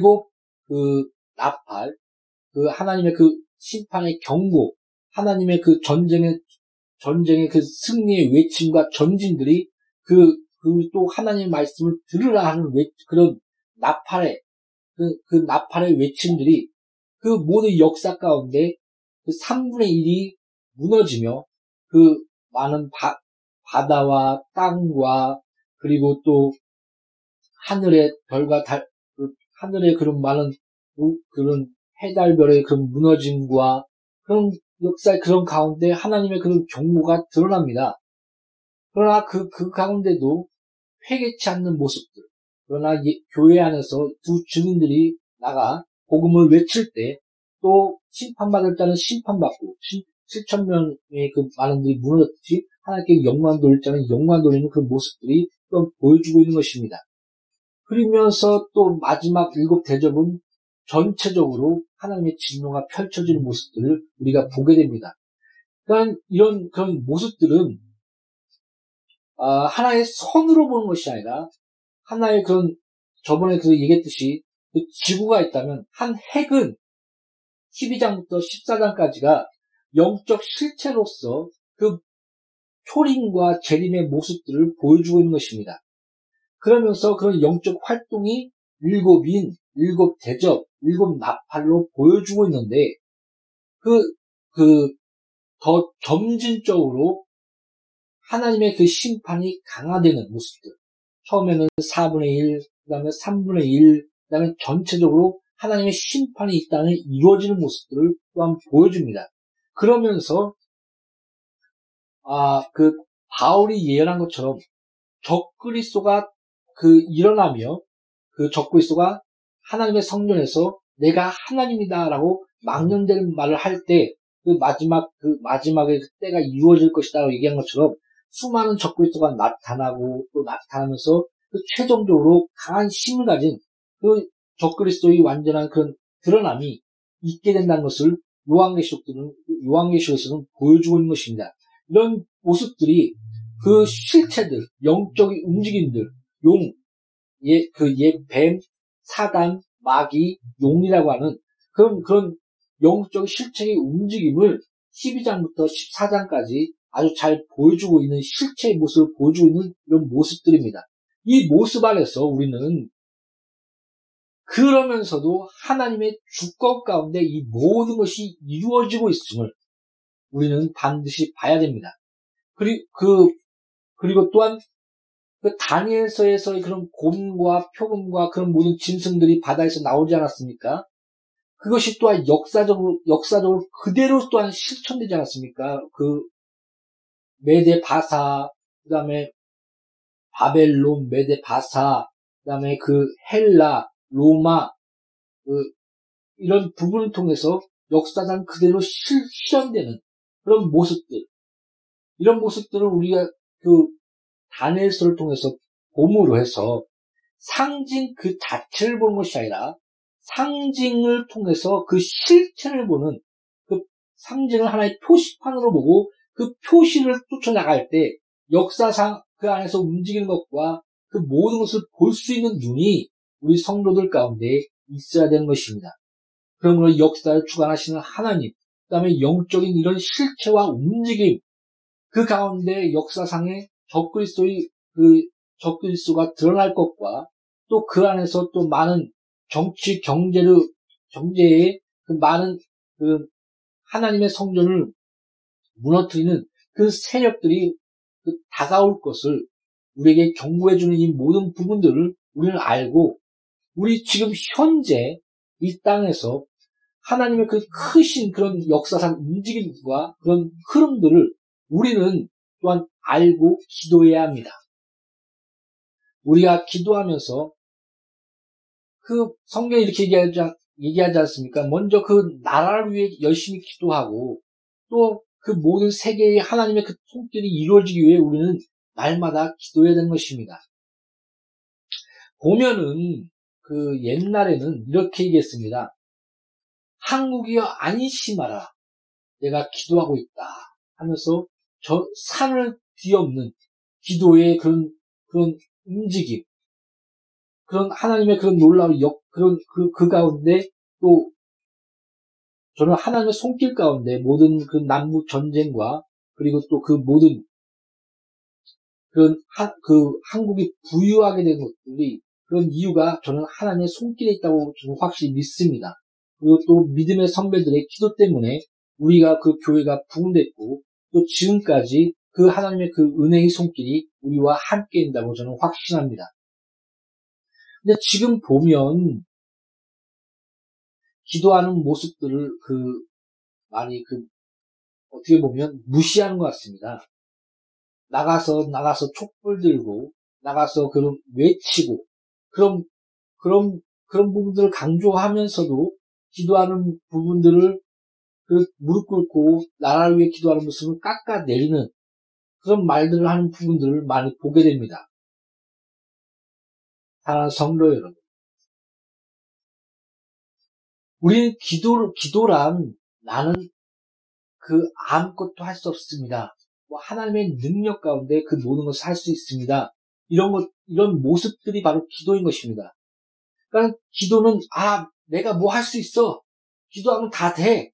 나팔, 하나님의 그 심판의 경고, 하나님의 그 전쟁의 그 승리의 외침과 전진들이 또 하나님의 말씀을 들으라 하는 그런 나팔의 그 나팔의 외침들이 그 모든 역사 가운데 그 3분의 1이 무너지며 그 많은 바다와 땅과 그리고 또 하늘의 별과 달, 하늘의 그런 많은 그런 해달별의 그런 무너짐과 그런 역사의 그런 가운데 하나님의 그런 경고가 드러납니다. 그러나 그 가운데도 회개치 않는 모습들, 그러나 교회 안에서 두 증인들이 나가 복음을 외칠 때 또 심판받을 자는 심판받고 7,000명의 그 많은 들이 무너졌듯이 하나님께 영광 돌릴 자는 영광 돌리는 그 모습들이 또 보여주고 있는 것입니다. 그러면서 또 마지막 7 대접은 전체적으로 하나님의 진노가 펼쳐지는 모습들을 우리가 보게 됩니다. 그러니까 이런 그런 모습들은 하나의 선으로 보는 것이 아니라 하나의 그런 저번에 그 얘기했듯이 그 지구가 있다면 한 핵은 12장부터 14장까지가 영적 실체로서 그 초림과 재림의 모습들을 보여주고 있는 것입니다. 그러면서 그런 영적 활동이 일곱 대접, 일곱 나팔로 보여주고 있는데 그, 더 점진적으로 하나님의 그 심판이 강화되는 모습들. 처음에는 4분의 1, 그 다음에 3분의 1, 그 다음에 전체적으로 하나님의 심판이 이 땅에 이루어지는 모습들을 또한 보여줍니다. 그러면서, 바울이 예언한 것처럼 적그리스도가 일어나며 그 적그리스도가 하나님의 성전에서 내가 하나님이다라고 망령되는 말을 할 때 마지막에 때가 이루어질 것이다라고 얘기한 것처럼 수많은 적그리스도가 나타나고 또 나타나면서 최종적으로 강한 힘을 가진 그 적그리스도의 완전한 그런 드러남이 있게 된다는 것을 요한계시록에서는 보여주고 있는 것입니다. 이런 모습들이 그 실체들, 영적인 움직임들, 뱀, 사단, 마귀, 용이라고 하는 그런 영적 실체의 움직임을 12장부터 14장까지 아주 잘 보여주고 있는 실체의 모습을 보여주고 있는 이런 모습들입니다. 이 모습 안에서 우리는 그러면서도 하나님의 주권 가운데 이 모든 것이 이루어지고 있음을 우리는 반드시 봐야 됩니다. 그리고 또한 그 다니엘서에서의 그런 곰과 표범과 그런 모든 짐승들이 바다에서 나오지 않았습니까? 그것이 또한 역사적으로 그대로 또한 실천되지 않았습니까? 그 메데 바사, 그 다음에 바벨론, 메데 바사, 그 다음에 그 헬라, 로마, 이런 부분을 통해서 역사상 그대로 실현되는 그런 모습들, 이런 모습들을 우리가 다니엘서를 통해서 봄으로 해서 상징 그 자체를 보는 것이 아니라 상징을 통해서 그 실체를 보는 그 상징을 하나의 표시판으로 보고 그 표시를 쫓아나갈 때 역사상 그 안에서 움직이는 것과 그 모든 것을 볼 수 있는 눈이 우리 성도들 가운데 있어야 되는 것입니다. 그러므로 역사를 주관하시는 하나님, 그 다음에 영적인 이런 실체와 움직임, 그 가운데 역사상의 적그리스도가 드러날 것과 또 그 안에서 또 많은 정치, 경제의 그 많은 하나님의 성전을 무너뜨리는 그 세력들이 다가올 것을 우리에게 경고해주는 이 모든 부분들을 우리는 알고 우리 지금 현재 이 땅에서 하나님의 그 크신 그런 역사상 움직임과 그런 흐름들을 우리는 또한 알고 기도해야 합니다. 우리가 기도하면서 성경에 이렇게 얘기하지 않습니까? 먼저 그 나라를 위해 열심히 기도하고 또 그 모든 세계의 하나님의 그 통일이 이루어지기 위해 우리는 날마다 기도해야 되는 것입니다. 보면은 옛날에는 이렇게 얘기했습니다. 한국이여 안심하라. 내가 기도하고 있다. 하면서 저 산을 뒤엎는 기도의 그런 움직임, 그런 하나님의 그런 놀라운 그 가운데 또 저는 하나님의 손길 가운데 모든 그 남북 전쟁과 그리고 또 그 모든 한국이 부유하게 된 것들이 그런 이유가 저는 하나님의 손길에 있다고 저는 확실히 믿습니다. 그리고 또 믿음의 선배들의 기도 때문에 우리가 그 교회가 부흥됐고 또 지금까지 그 하나님의 그 은혜의 손길이 우리와 함께 있다고 저는 확신합니다. 근데 지금 보면 기도하는 모습들을 많이 어떻게 보면 무시하는 것 같습니다. 나가서 촛불 들고 나가서 외치고 그런 부분들을 강조하면서도 기도하는 부분들을 무릎 꿇고 나라를 위해 기도하는 모습을 깎아내리는 그런 말들을 하는 부분들을 많이 보게 됩니다. 사랑하는 성도 여러분, 우리는 기도란 나는 아무것도 할 수 없습니다. 뭐 하나님의 능력 가운데 그 모든 것을 할 수 있습니다. 이런 모습들이 바로 기도인 것입니다. 그러니까 기도는, 내가 뭐 할 수 있어. 기도하면 다 돼.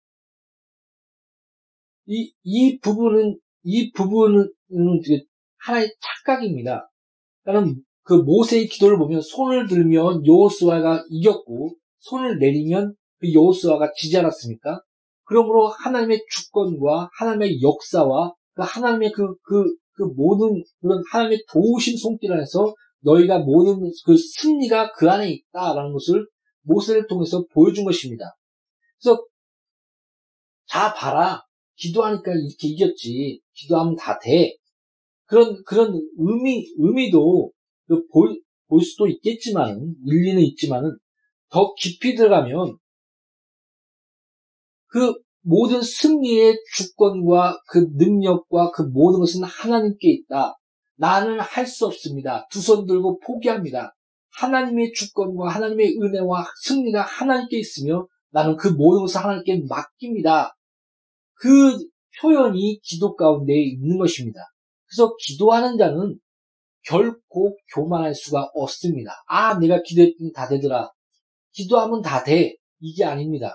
이 부분은 하나의 착각입니다. 그러니까 그 모세의 기도를 보면 손을 들면 여호수아가 이겼고, 손을 내리면 그 여호수아가 지지 않았습니까? 그러므로 하나님의 주권과 하나님의 역사와 하나님의 그 모든 그런 하나님의 도우심 손길 안에서 너희가 모든 그 승리가 그 안에 있다라는 것을 모세를 통해서 보여준 것입니다. 그래서 자 봐라. 기도하니까 이렇게 이겼지. 기도하면 다 돼. 그런 의미도 볼 수도 있겠지만, 일리는 있지만은, 더 깊이 들어가면, 그 모든 승리의 주권과 그 능력과 그 모든 것은 하나님께 있다. 나는 할 수 없습니다. 두 손 들고 포기합니다. 하나님의 주권과 하나님의 은혜와 승리가 하나님께 있으며, 나는 그 모든 것을 하나님께 맡깁니다. 그 표현이 기도 가운데 있는 것입니다. 그래서 기도하는 자는 결코 교만할 수가 없습니다. 내가 기도했더니 다 되더라. 기도하면 다 돼. 이게 아닙니다.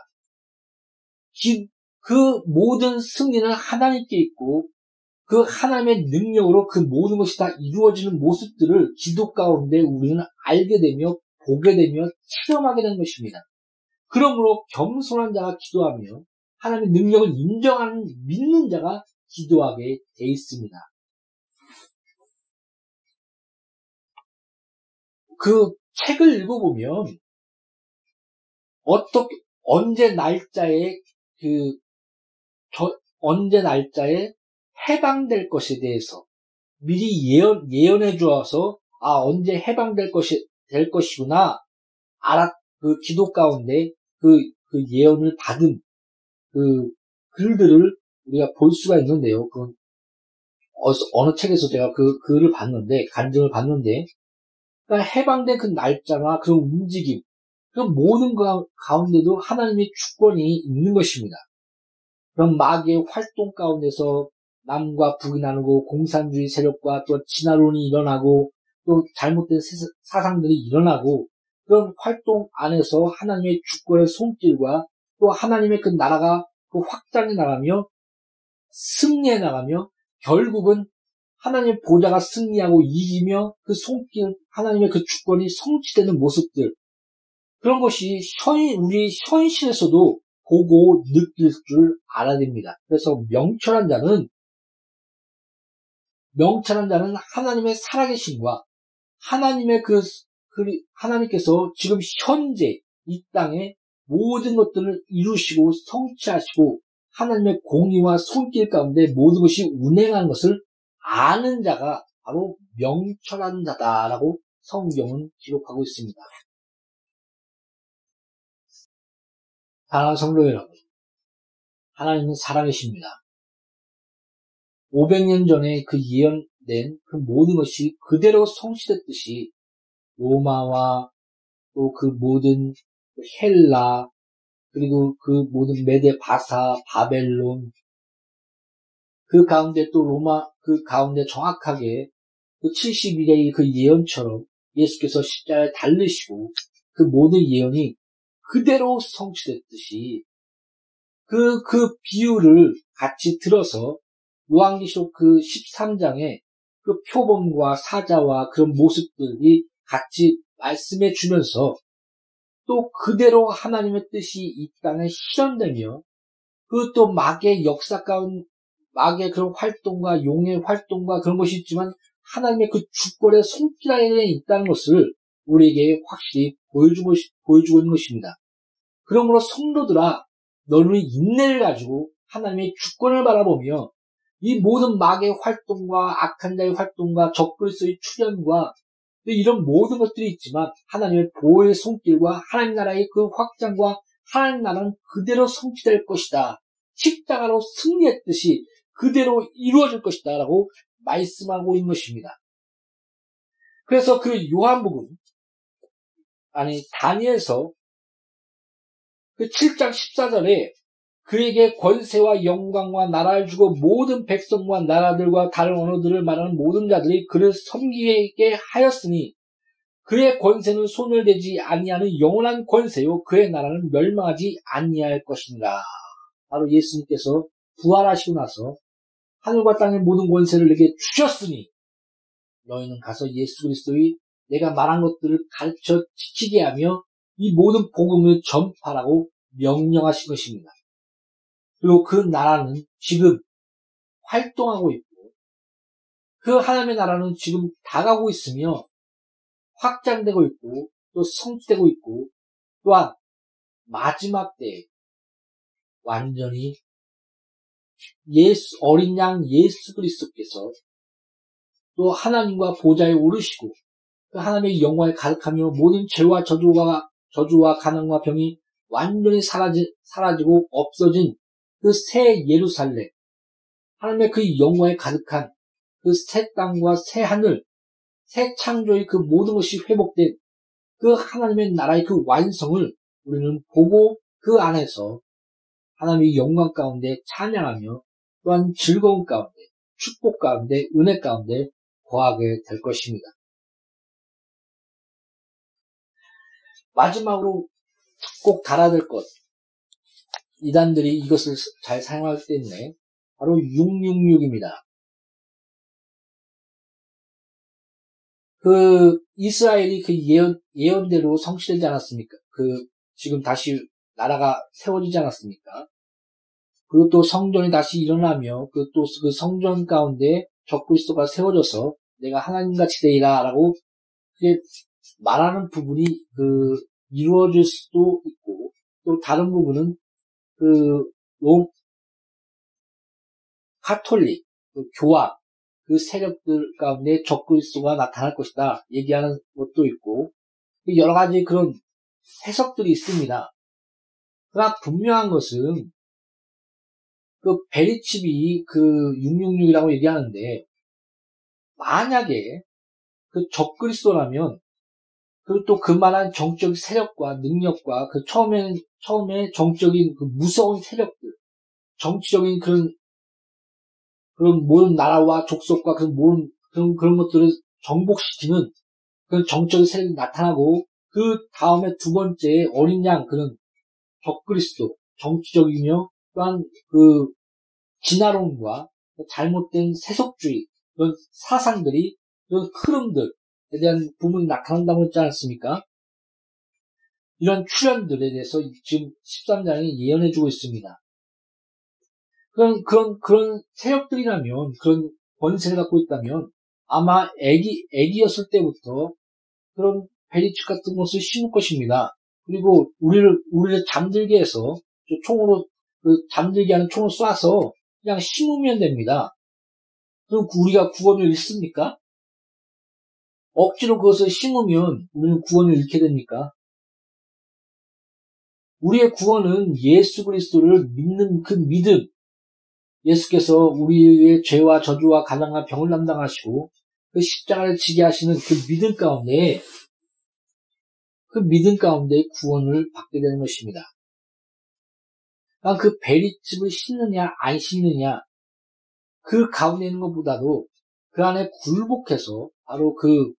그 모든 승리는 하나님께 있고 그 하나님의 능력으로 그 모든 것이 다 이루어지는 모습들을 기도 가운데 우리는 알게 되며 보게 되며 체험하게 되는 것입니다. 그러므로 겸손한 자가 기도하며 하나님의 능력을 인정하는 믿는 자가 기도하게 돼 있습니다. 그 책을 읽어보면 언제 날짜에 해방될 것에 대해서 미리 예언해 주어서 언제 될 것이구나 그 기도 가운데 그 예언을 받은 그 글들을 우리가 볼 수가 있는데요. 어느 책에서 제가 그 글을 봤는데, 간증을 봤는데, 그러니까 해방된 그 날짜나 그런 움직임, 그 모든 가운데도 하나님의 주권이 있는 것입니다. 그럼 마귀의 활동 가운데서 남과 북이 나누고 공산주의 세력과 또 진화론이 일어나고 또 잘못된 사상들이 일어나고 그런 활동 안에서 하나님의 주권의 손길과 또 하나님의 그 나라가 그 확장해 나가며 승리해 나가며 결국은 하나님의 보좌가 승리하고 이기며 그 손길, 하나님의 그 주권이 성취되는 모습들, 그런 것이 우리 현실에서도 보고 느낄 줄 알아야 됩니다. 그래서 명철한 자는 하나님의 살아계심과 하나님께서 지금 현재 이 땅에 모든 것들을 이루시고 성취하시고 하나님의 공의와 손길 가운데 모든 것이 운행하는 것을 아는 자가 바로 명철한 자다라고 성경은 기록하고 있습니다. 사랑하는 성도 여러분, 하나님은 살아계십니다. 500년 전에 그 예언된 그 모든 것이 그대로 성취됐듯이 로마와 또 그 모든 헬라 그리고 그 모든 메데 바사 바벨론 그 가운데 또 로마 그 가운데 정확하게 그 71회의 그 예언처럼 예수께서 십자가에 달리시고 그 모든 예언이 그대로 성취됐듯이 그 비유를 같이 들어서 요한계시록 그 13장에 그 표범과 사자와 그런 모습들이 같이 말씀해 주면서 또 그대로 하나님의 뜻이 이 땅에 실현되며 그 또 마귀의 그런 활동과 용의 활동과 그런 것이 있지만 하나님의 그 주권의 손길 안에 있다는 것을 우리에게 확실히 보여주고 있는 것입니다. 그러므로 성도들아, 너는 인내를 가지고 하나님의 주권을 바라보며 이 모든 마귀의 활동과 악한 자의 활동과 적그리스도의 출현과 이런 모든 것들이 있지만 하나님의 보호의 손길과 하나님 나라의 그 확장과 하나님 나라는 그대로 성취될 것이다. 십자가로 승리했듯이 그대로 이루어질 것이다 라고 말씀하고 있는 것입니다. 그래서 그 다니엘서 그 7장 14절에 그에게 권세와 영광과 나라를 주고 모든 백성과 나라들과 다른 언어들을 말하는 모든 자들이 그를 섬기게 하였으니 그의 권세는 손을 대지 아니하는 영원한 권세요 그의 나라는 멸망하지 아니할 것이니라. 바로 예수님께서 부활하시고 나서 하늘과 땅의 모든 권세를 내게 주셨으니 너희는 가서 예수 그리스도의 내가 말한 것들을 가르쳐 지키게 하며 이 모든 복음을 전파하라고 명령하신 것입니다. 그리고 그 나라는 지금 활동하고 있고 그 하나님의 나라는 지금 다가오고 있으며 확장되고 있고 또 성취되고 있고 또한 마지막 때에 완전히 어린 양 예수 그리스도께서 또 하나님과 보좌에 오르시고 그 하나님의 영광에 가득하며 모든 죄와 저주와 가난과 병이 완전히 사라지고 없어진 그 새 예루살렘, 하나님의 그 영광에 가득한 그 새 땅과 새 하늘, 새 창조의 그 모든 것이 회복된 그 하나님의 나라의 그 완성을 우리는 보고 그 안에서 하나님의 영광 가운데 찬양하며 또한 즐거움 가운데, 축복 가운데, 은혜 가운데 거하게 될 것입니다. 마지막으로 꼭 달아야 될 것, 이단들이 이것을 잘 사용하기 때문에 바로 666입니다. 그 이스라엘이 그 예언대로 성취되지 않았습니까? 지금 다시 나라가 세워지지 않았습니까? 그리고 또 성전이 다시 일어나며 또 그 성전 가운데 적그리스도가 세워져서 내가 하나님같이 되리라 라고 말하는 부분이 이루어질 수도 있고 또 다른 부분은 카톨릭, 교화, 그 세력들 가운데 적그리스도가 나타날 것이다 얘기하는 것도 있고 여러 가지 그런 해석들이 있습니다. 그러나 분명한 것은 그 베리칩이 그 666이라고 얘기하는데 만약에 그 적그리스도라면 그리고 또 그만한 정적 세력과 능력과 그 처음에 정적인 그 무서운 세력들, 정치적인 그런 모든 나라와 족속과 그런 것들을 정복시키는 그런 정적인 세력이 나타나고 그 다음에 두 번째 어린 양 그런 적그리스도, 정치적이며 또한 그 진화론과 잘못된 세속주의 그런 사상들이 그런 흐름들에 대한 부분이 나타난다고 했지 않았습니까? 이런 출현들에 대해서 지금 13장이 예언해주고 있습니다. 그런 세력들이라면, 그런 권세를 갖고 있다면, 아마 애기였을 때부터 그런 베리칩 같은 것을 심을 것입니다. 그리고 우리를 잠들게 해서, 잠들게 하는 총을 쏴서 그냥 심으면 됩니다. 그럼 우리가 구원을 잃습니까? 억지로 그것을 심으면 우리는 구원을 잃게 됩니까? 우리의 구원은 예수 그리스도를 믿는 그 믿음, 예수께서 우리의 죄와 저주와 가난과 병을 담당하시고 그 십자가를 지게 하시는 그 믿음 가운데 구원을 받게 되는 것입니다. 그러니까 그 베리칩을 심느냐 안 심느냐 그 가운데 있는 것보다도 그 안에 굴복해서 바로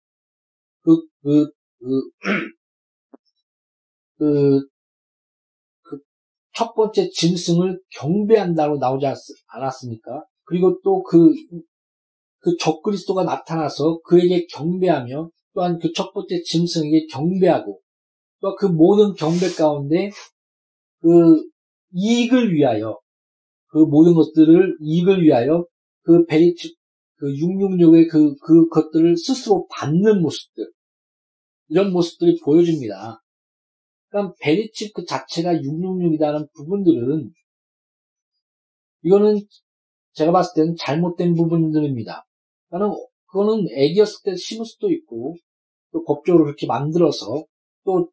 첫 번째 짐승을 경배한다고 나오지 않았습니까? 그리고 또 그 적그리스도가 나타나서 그에게 경배하며 또한 그 첫 번째 짐승에게 경배하고 또 그 모든 경배 가운데 이익을 위하여 그 모든 것들을 이익을 위하여 그 베리칩 666의 그것들을 스스로 받는 모습들 이런 모습들이 보여집니다. 그러니까 베리칩 그 자체가 666이라는 부분들은 이거는 제가 봤을 때는 잘못된 부분들입니다. 그거는 애기였을 때 심을 수도 있고 또 법적으로 그렇게 만들어서 또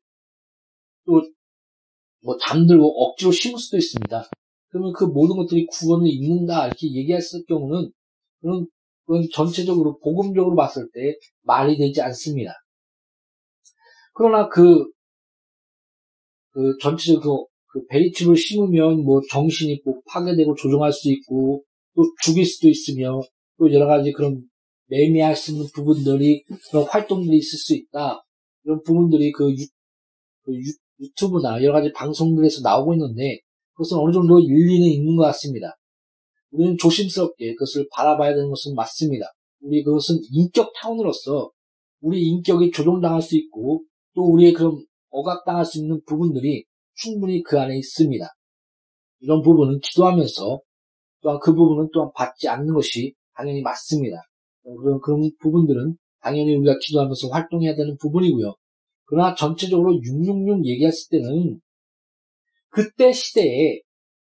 뭐 잠들고 억지로 심을 수도 있습니다. 그러면 그 모든 것들이 구원을 입는다 이렇게 얘기했을 경우는 그건 전체적으로 복음적으로 봤을 때 말이 되지 않습니다. 그러나 전체적으로 그 베리칩을 심으면 뭐 정신이 꼭 파괴되고 조종할 수 있고 또 죽일 수도 있으며 또 여러 가지 그런 매미할 수 있는 부분들이 그런 활동들이 있을 수 있다. 이런 부분들이 그 유튜브나 여러 가지 방송들에서 나오고 있는데 그것은 어느 정도 일리는 있는 것 같습니다. 우리는 조심스럽게 그것을 바라봐야 되는 것은 맞습니다. 우리 그것은 인격 차원으로서 우리 인격이 조종당할 수 있고 또 우리의 그런 억압당할 수 있는 부분들이 충분히 그 안에 있습니다. 이런 부분은 기도하면서 또한 그 부분은 또한 받지 않는 것이 당연히 맞습니다. 그런 부분들은 당연히 우리가 기도하면서 활동해야 되는 부분이고요. 그러나 전체적으로 666 얘기했을 때는 그때 시대에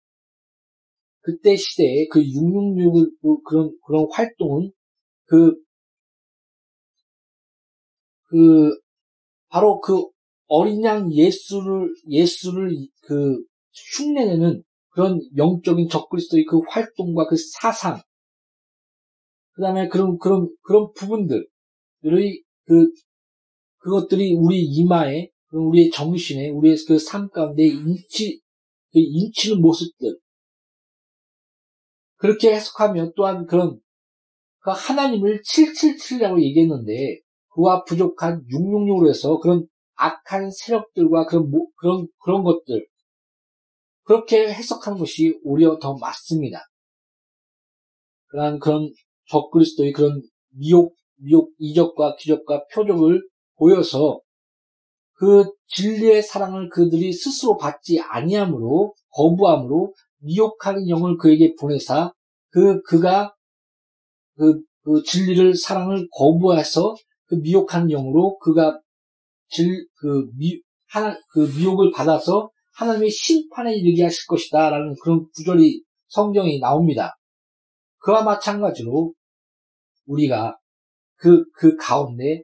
그 666을 그런 활동은 그 바로 그 어린 양 예수를 그 흉내내는 그런 영적인 적그리스도의 그 활동과 그 사상, 그 다음에 그런 부분들의 그것들이 우리 이마에, 우리의 정신에, 우리의 그 삶 가운데 인치는 모습들. 그렇게 해석하면 또한 그 하나님을 777이라고 얘기했는데, 그와 부족한 666으로 해서 그런 악한 세력들과 그런 것들, 그렇게 해석하는 것이 오히려 더 맞습니다. 그런 적그리스도의 그런 이적과 기적과 표적을 보여서 그 진리의 사랑을 그들이 스스로 받지 아니함으로 거부함으로 미혹하는 영을 그에게 보내사 그가 진리를 사랑을 거부해서 그 미혹하는 영으로 그가 미혹을 받아서 하나님의 심판에 이르게 하실 것이다 라는 그런 구절이 성경에 나옵니다. 그와 마찬가지로 우리가 그 가운데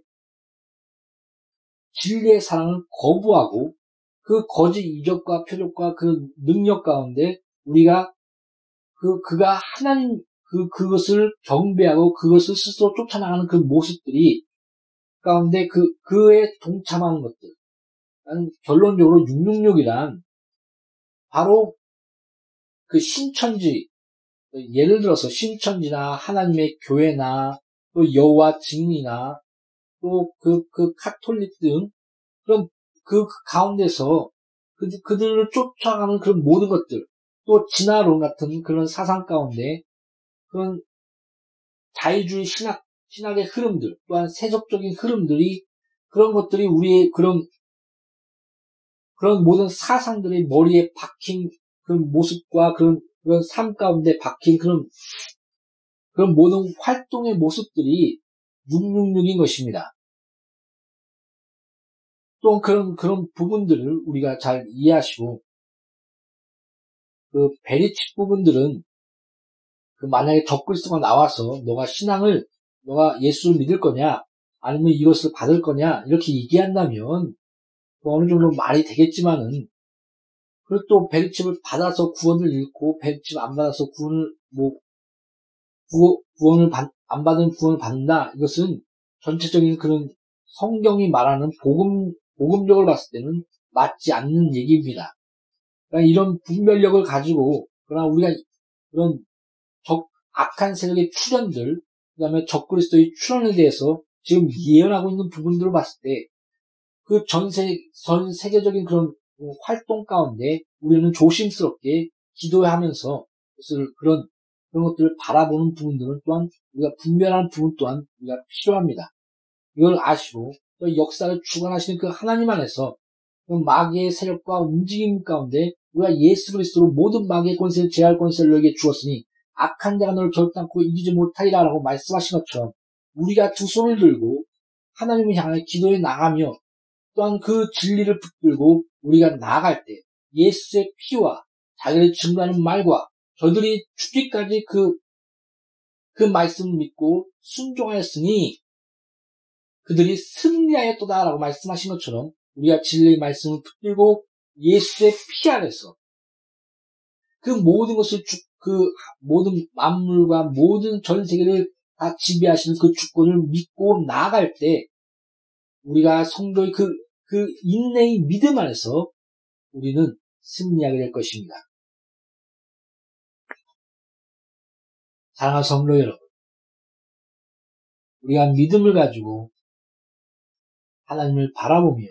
진리의 사랑을 거부하고 그 거짓 이적과 표적과 그 능력 가운데 우리가 그가 하나님 그것을 경배하고 그것을 스스로 쫓아나가는 그 모습들이 가운데 그에 동참하는 것들. 나는 결론적으로 666이란 바로 그 신천지, 예를 들어서 신천지나 하나님의 교회나 또 여호와 증인이나 또 카톨릭 등 그런 그 가운데서 그들을 쫓아가는 그런 모든 것들, 또 진화론 같은 그런 사상 가운데 그런 자유주의 신학의 흐름들, 또한 세속적인 흐름들이 그런 것들이 우리의 그런 모든 사상들의 머리에 박힌 그런 모습과 그런 삶 가운데 박힌 그런 모든 활동의 모습들이 666인 것입니다. 또 그런 부분들을 우리가 잘 이해하시고 그 베리칩 부분들은 만약에 적그리스도가 나와서 너가 예수를 믿을 거냐 아니면 이것을 받을 거냐 이렇게 얘기한다면 어느 정도 말이 되겠지만은 그리고 또 베리칩을 받아서 구원을 잃고 베리칩 안 받아서 안 받은 구원을 받는다. 이것은 전체적인 그런 성경이 말하는 복음적으로 봤을 때는 맞지 않는 얘기입니다. 그러니까 이런 분별력을 가지고 그러나 우리가 그런 악한 세력의 출현들, 그 다음에 적그리스도의 출현에 대해서 지금 예언하고 있는 부분들을 봤을 때 그 전 세계적인 그런 활동 가운데 우리는 조심스럽게 기도하면서 그런 것들을 바라보는 부분들은 또한 우리가 분별하는 부분 또한 우리가 필요합니다. 이걸 아시고 또 역사를 주관하시는 그 하나님 안에서 그 마귀의 세력과 움직임 가운데 우리가 예수 그리스도로 모든 마귀의 권세를 제할 권세를 너에게 주었으니 악한 자가 너를 결단코 이기지 못하리라 라고 말씀하신 것처럼 우리가 두 손을 들고 하나님을 향해 기도해 나가며 또한 그 진리를 붙들고 우리가 나아갈 때 예수의 피와 자기를 증거하는 말과 저들이 죽기까지 그 말씀을 믿고 순종하였으니 그들이 승리하였도다라고 말씀하신 것처럼 우리가 진리의 말씀을 붙들고 예수의 피 안에서 그 모든 것을 모든 만물과 모든 전 세계를 다 지배하시는 그 주권을 믿고 나아갈 때 우리가 성도의 그 인내의 믿음 안에서 우리는 승리하게 될 것입니다. 사랑하는 성도 여러분, 우리가 믿음을 가지고 하나님을 바라보며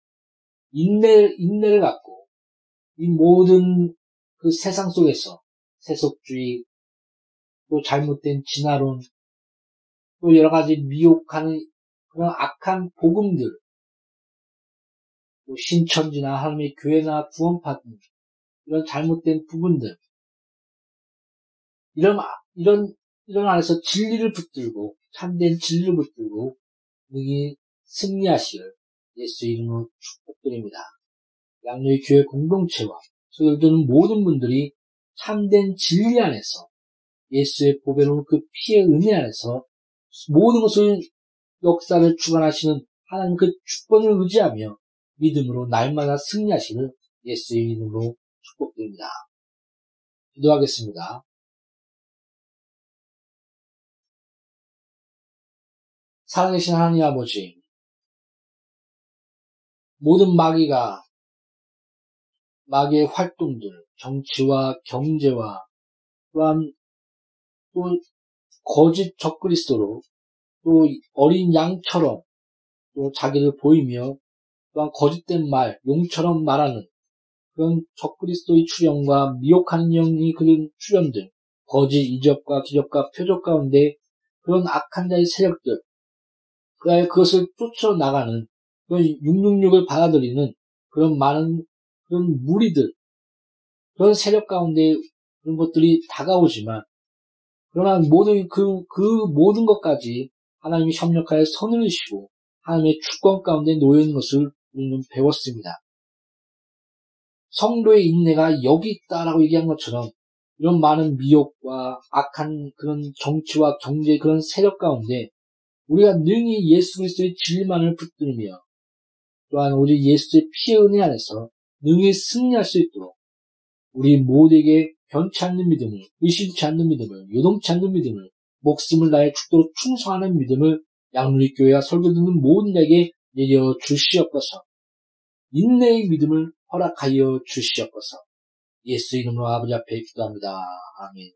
인내를 갖고 이 모든 그 세상 속에서 세속주의, 또 잘못된 진화론, 또 여러 가지 미혹하는 그런 악한 복음들, 또 신천지나 하나님의 교회나 구원파 등 이런 잘못된 부분들, 이런 안에서 진리를 붙들고 참된 진리를 붙들고 능히 승리하실 예수 이름으로 축복드립니다. 양로의 교회 공동체와 소열되는 모든 분들이 참된 진리 안에서 예수의 보배로운 그 피의 은혜 안에서 모든 것을 역사를 주관하시는 하나님 그 축복을 의지하며 믿음으로 날마다 승리하시는 예수의 이름으로 축복드립니다. 기도하겠습니다. 살아계신 하나님 아버지, 모든 마귀의 활동들, 정치와 경제와 또한 또 거짓 적그리스도로 또 어린 양처럼 또 자기를 보이며 또한 거짓된 말, 용처럼 말하는 그런 적그리스도의 출현과 미혹하는 영이 그런 출현들, 거짓 이적과 기적과 표적 가운데 그런 악한 자의 세력들, 그것을 쫓아나가는 그런 666을 받아들이는 그런 많은 그런 무리들, 그런 세력 가운데 그런 것들이 다가오지만, 그러나 그 모든 것까지 하나님이 협력하여 서늘이시고 하나님의 주권 가운데 놓여 있는 것을 우리는 배웠습니다. 성도의 인내가 여기 있다라고 얘기한 것처럼 이런 많은 미혹과 악한 그런 정치와 경제 그런 세력 가운데 우리가 능히 예수 그리스도의 진리만을 붙들며 또한 오직 예수의 피의 은혜 안에서 능히 승리할 수 있도록 우리 모두에게 변치 않는 믿음을, 의심치 않는 믿음을, 요동치 않는 믿음을, 목숨을 다해 죽도록 충성하는 믿음을 양누리 교회와 설교 듣는 모든 자에게 내려 주시옵소서. 인내의 믿음을 허락하여 주시옵소서. 예수 이름으로 아버지 앞에 기도합니다. 아멘.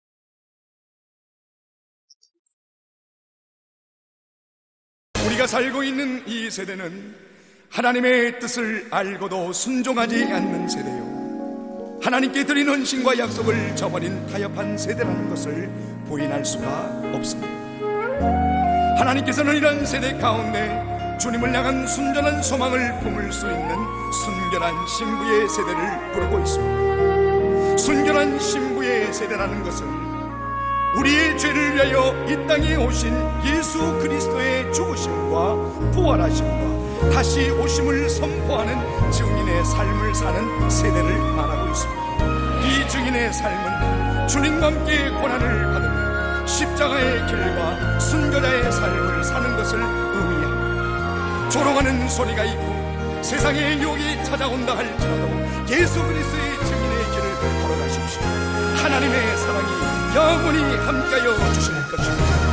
우리가 살고 있는 이 세대는 하나님의 뜻을 알고도 순종하지 않는 세대요, 하나님께 드린 헌신과 약속을 저버린 타협한 세대라는 것을 부인할 수가 없습니다. 하나님께서는 이런 세대 가운데 주님을 향한 순전한 소망을 품을 수 있는 순결한 신부의 세대를 부르고 있습니다. 순결한 신부의 세대라는 것은 우리의 죄를 위하여 이 땅에 오신 예수 그리스도의 죽으심과 부활하심과 다시 오심을 선포하는 증인의 삶을 사는 세대를 말하고 있습니다. 이 증인의 삶은 주님과 함께 고난을 받으며 십자가의 길과 순교자의 삶을 사는 것을 의미합니다. 조롱하는 소리가 있고 세상의 유혹이 찾아온다 할지라도 예수 그리스도의 증인의 길을 걸어가십시오. 하나님의 사랑이 영원히 함께하여 주실 것입니다.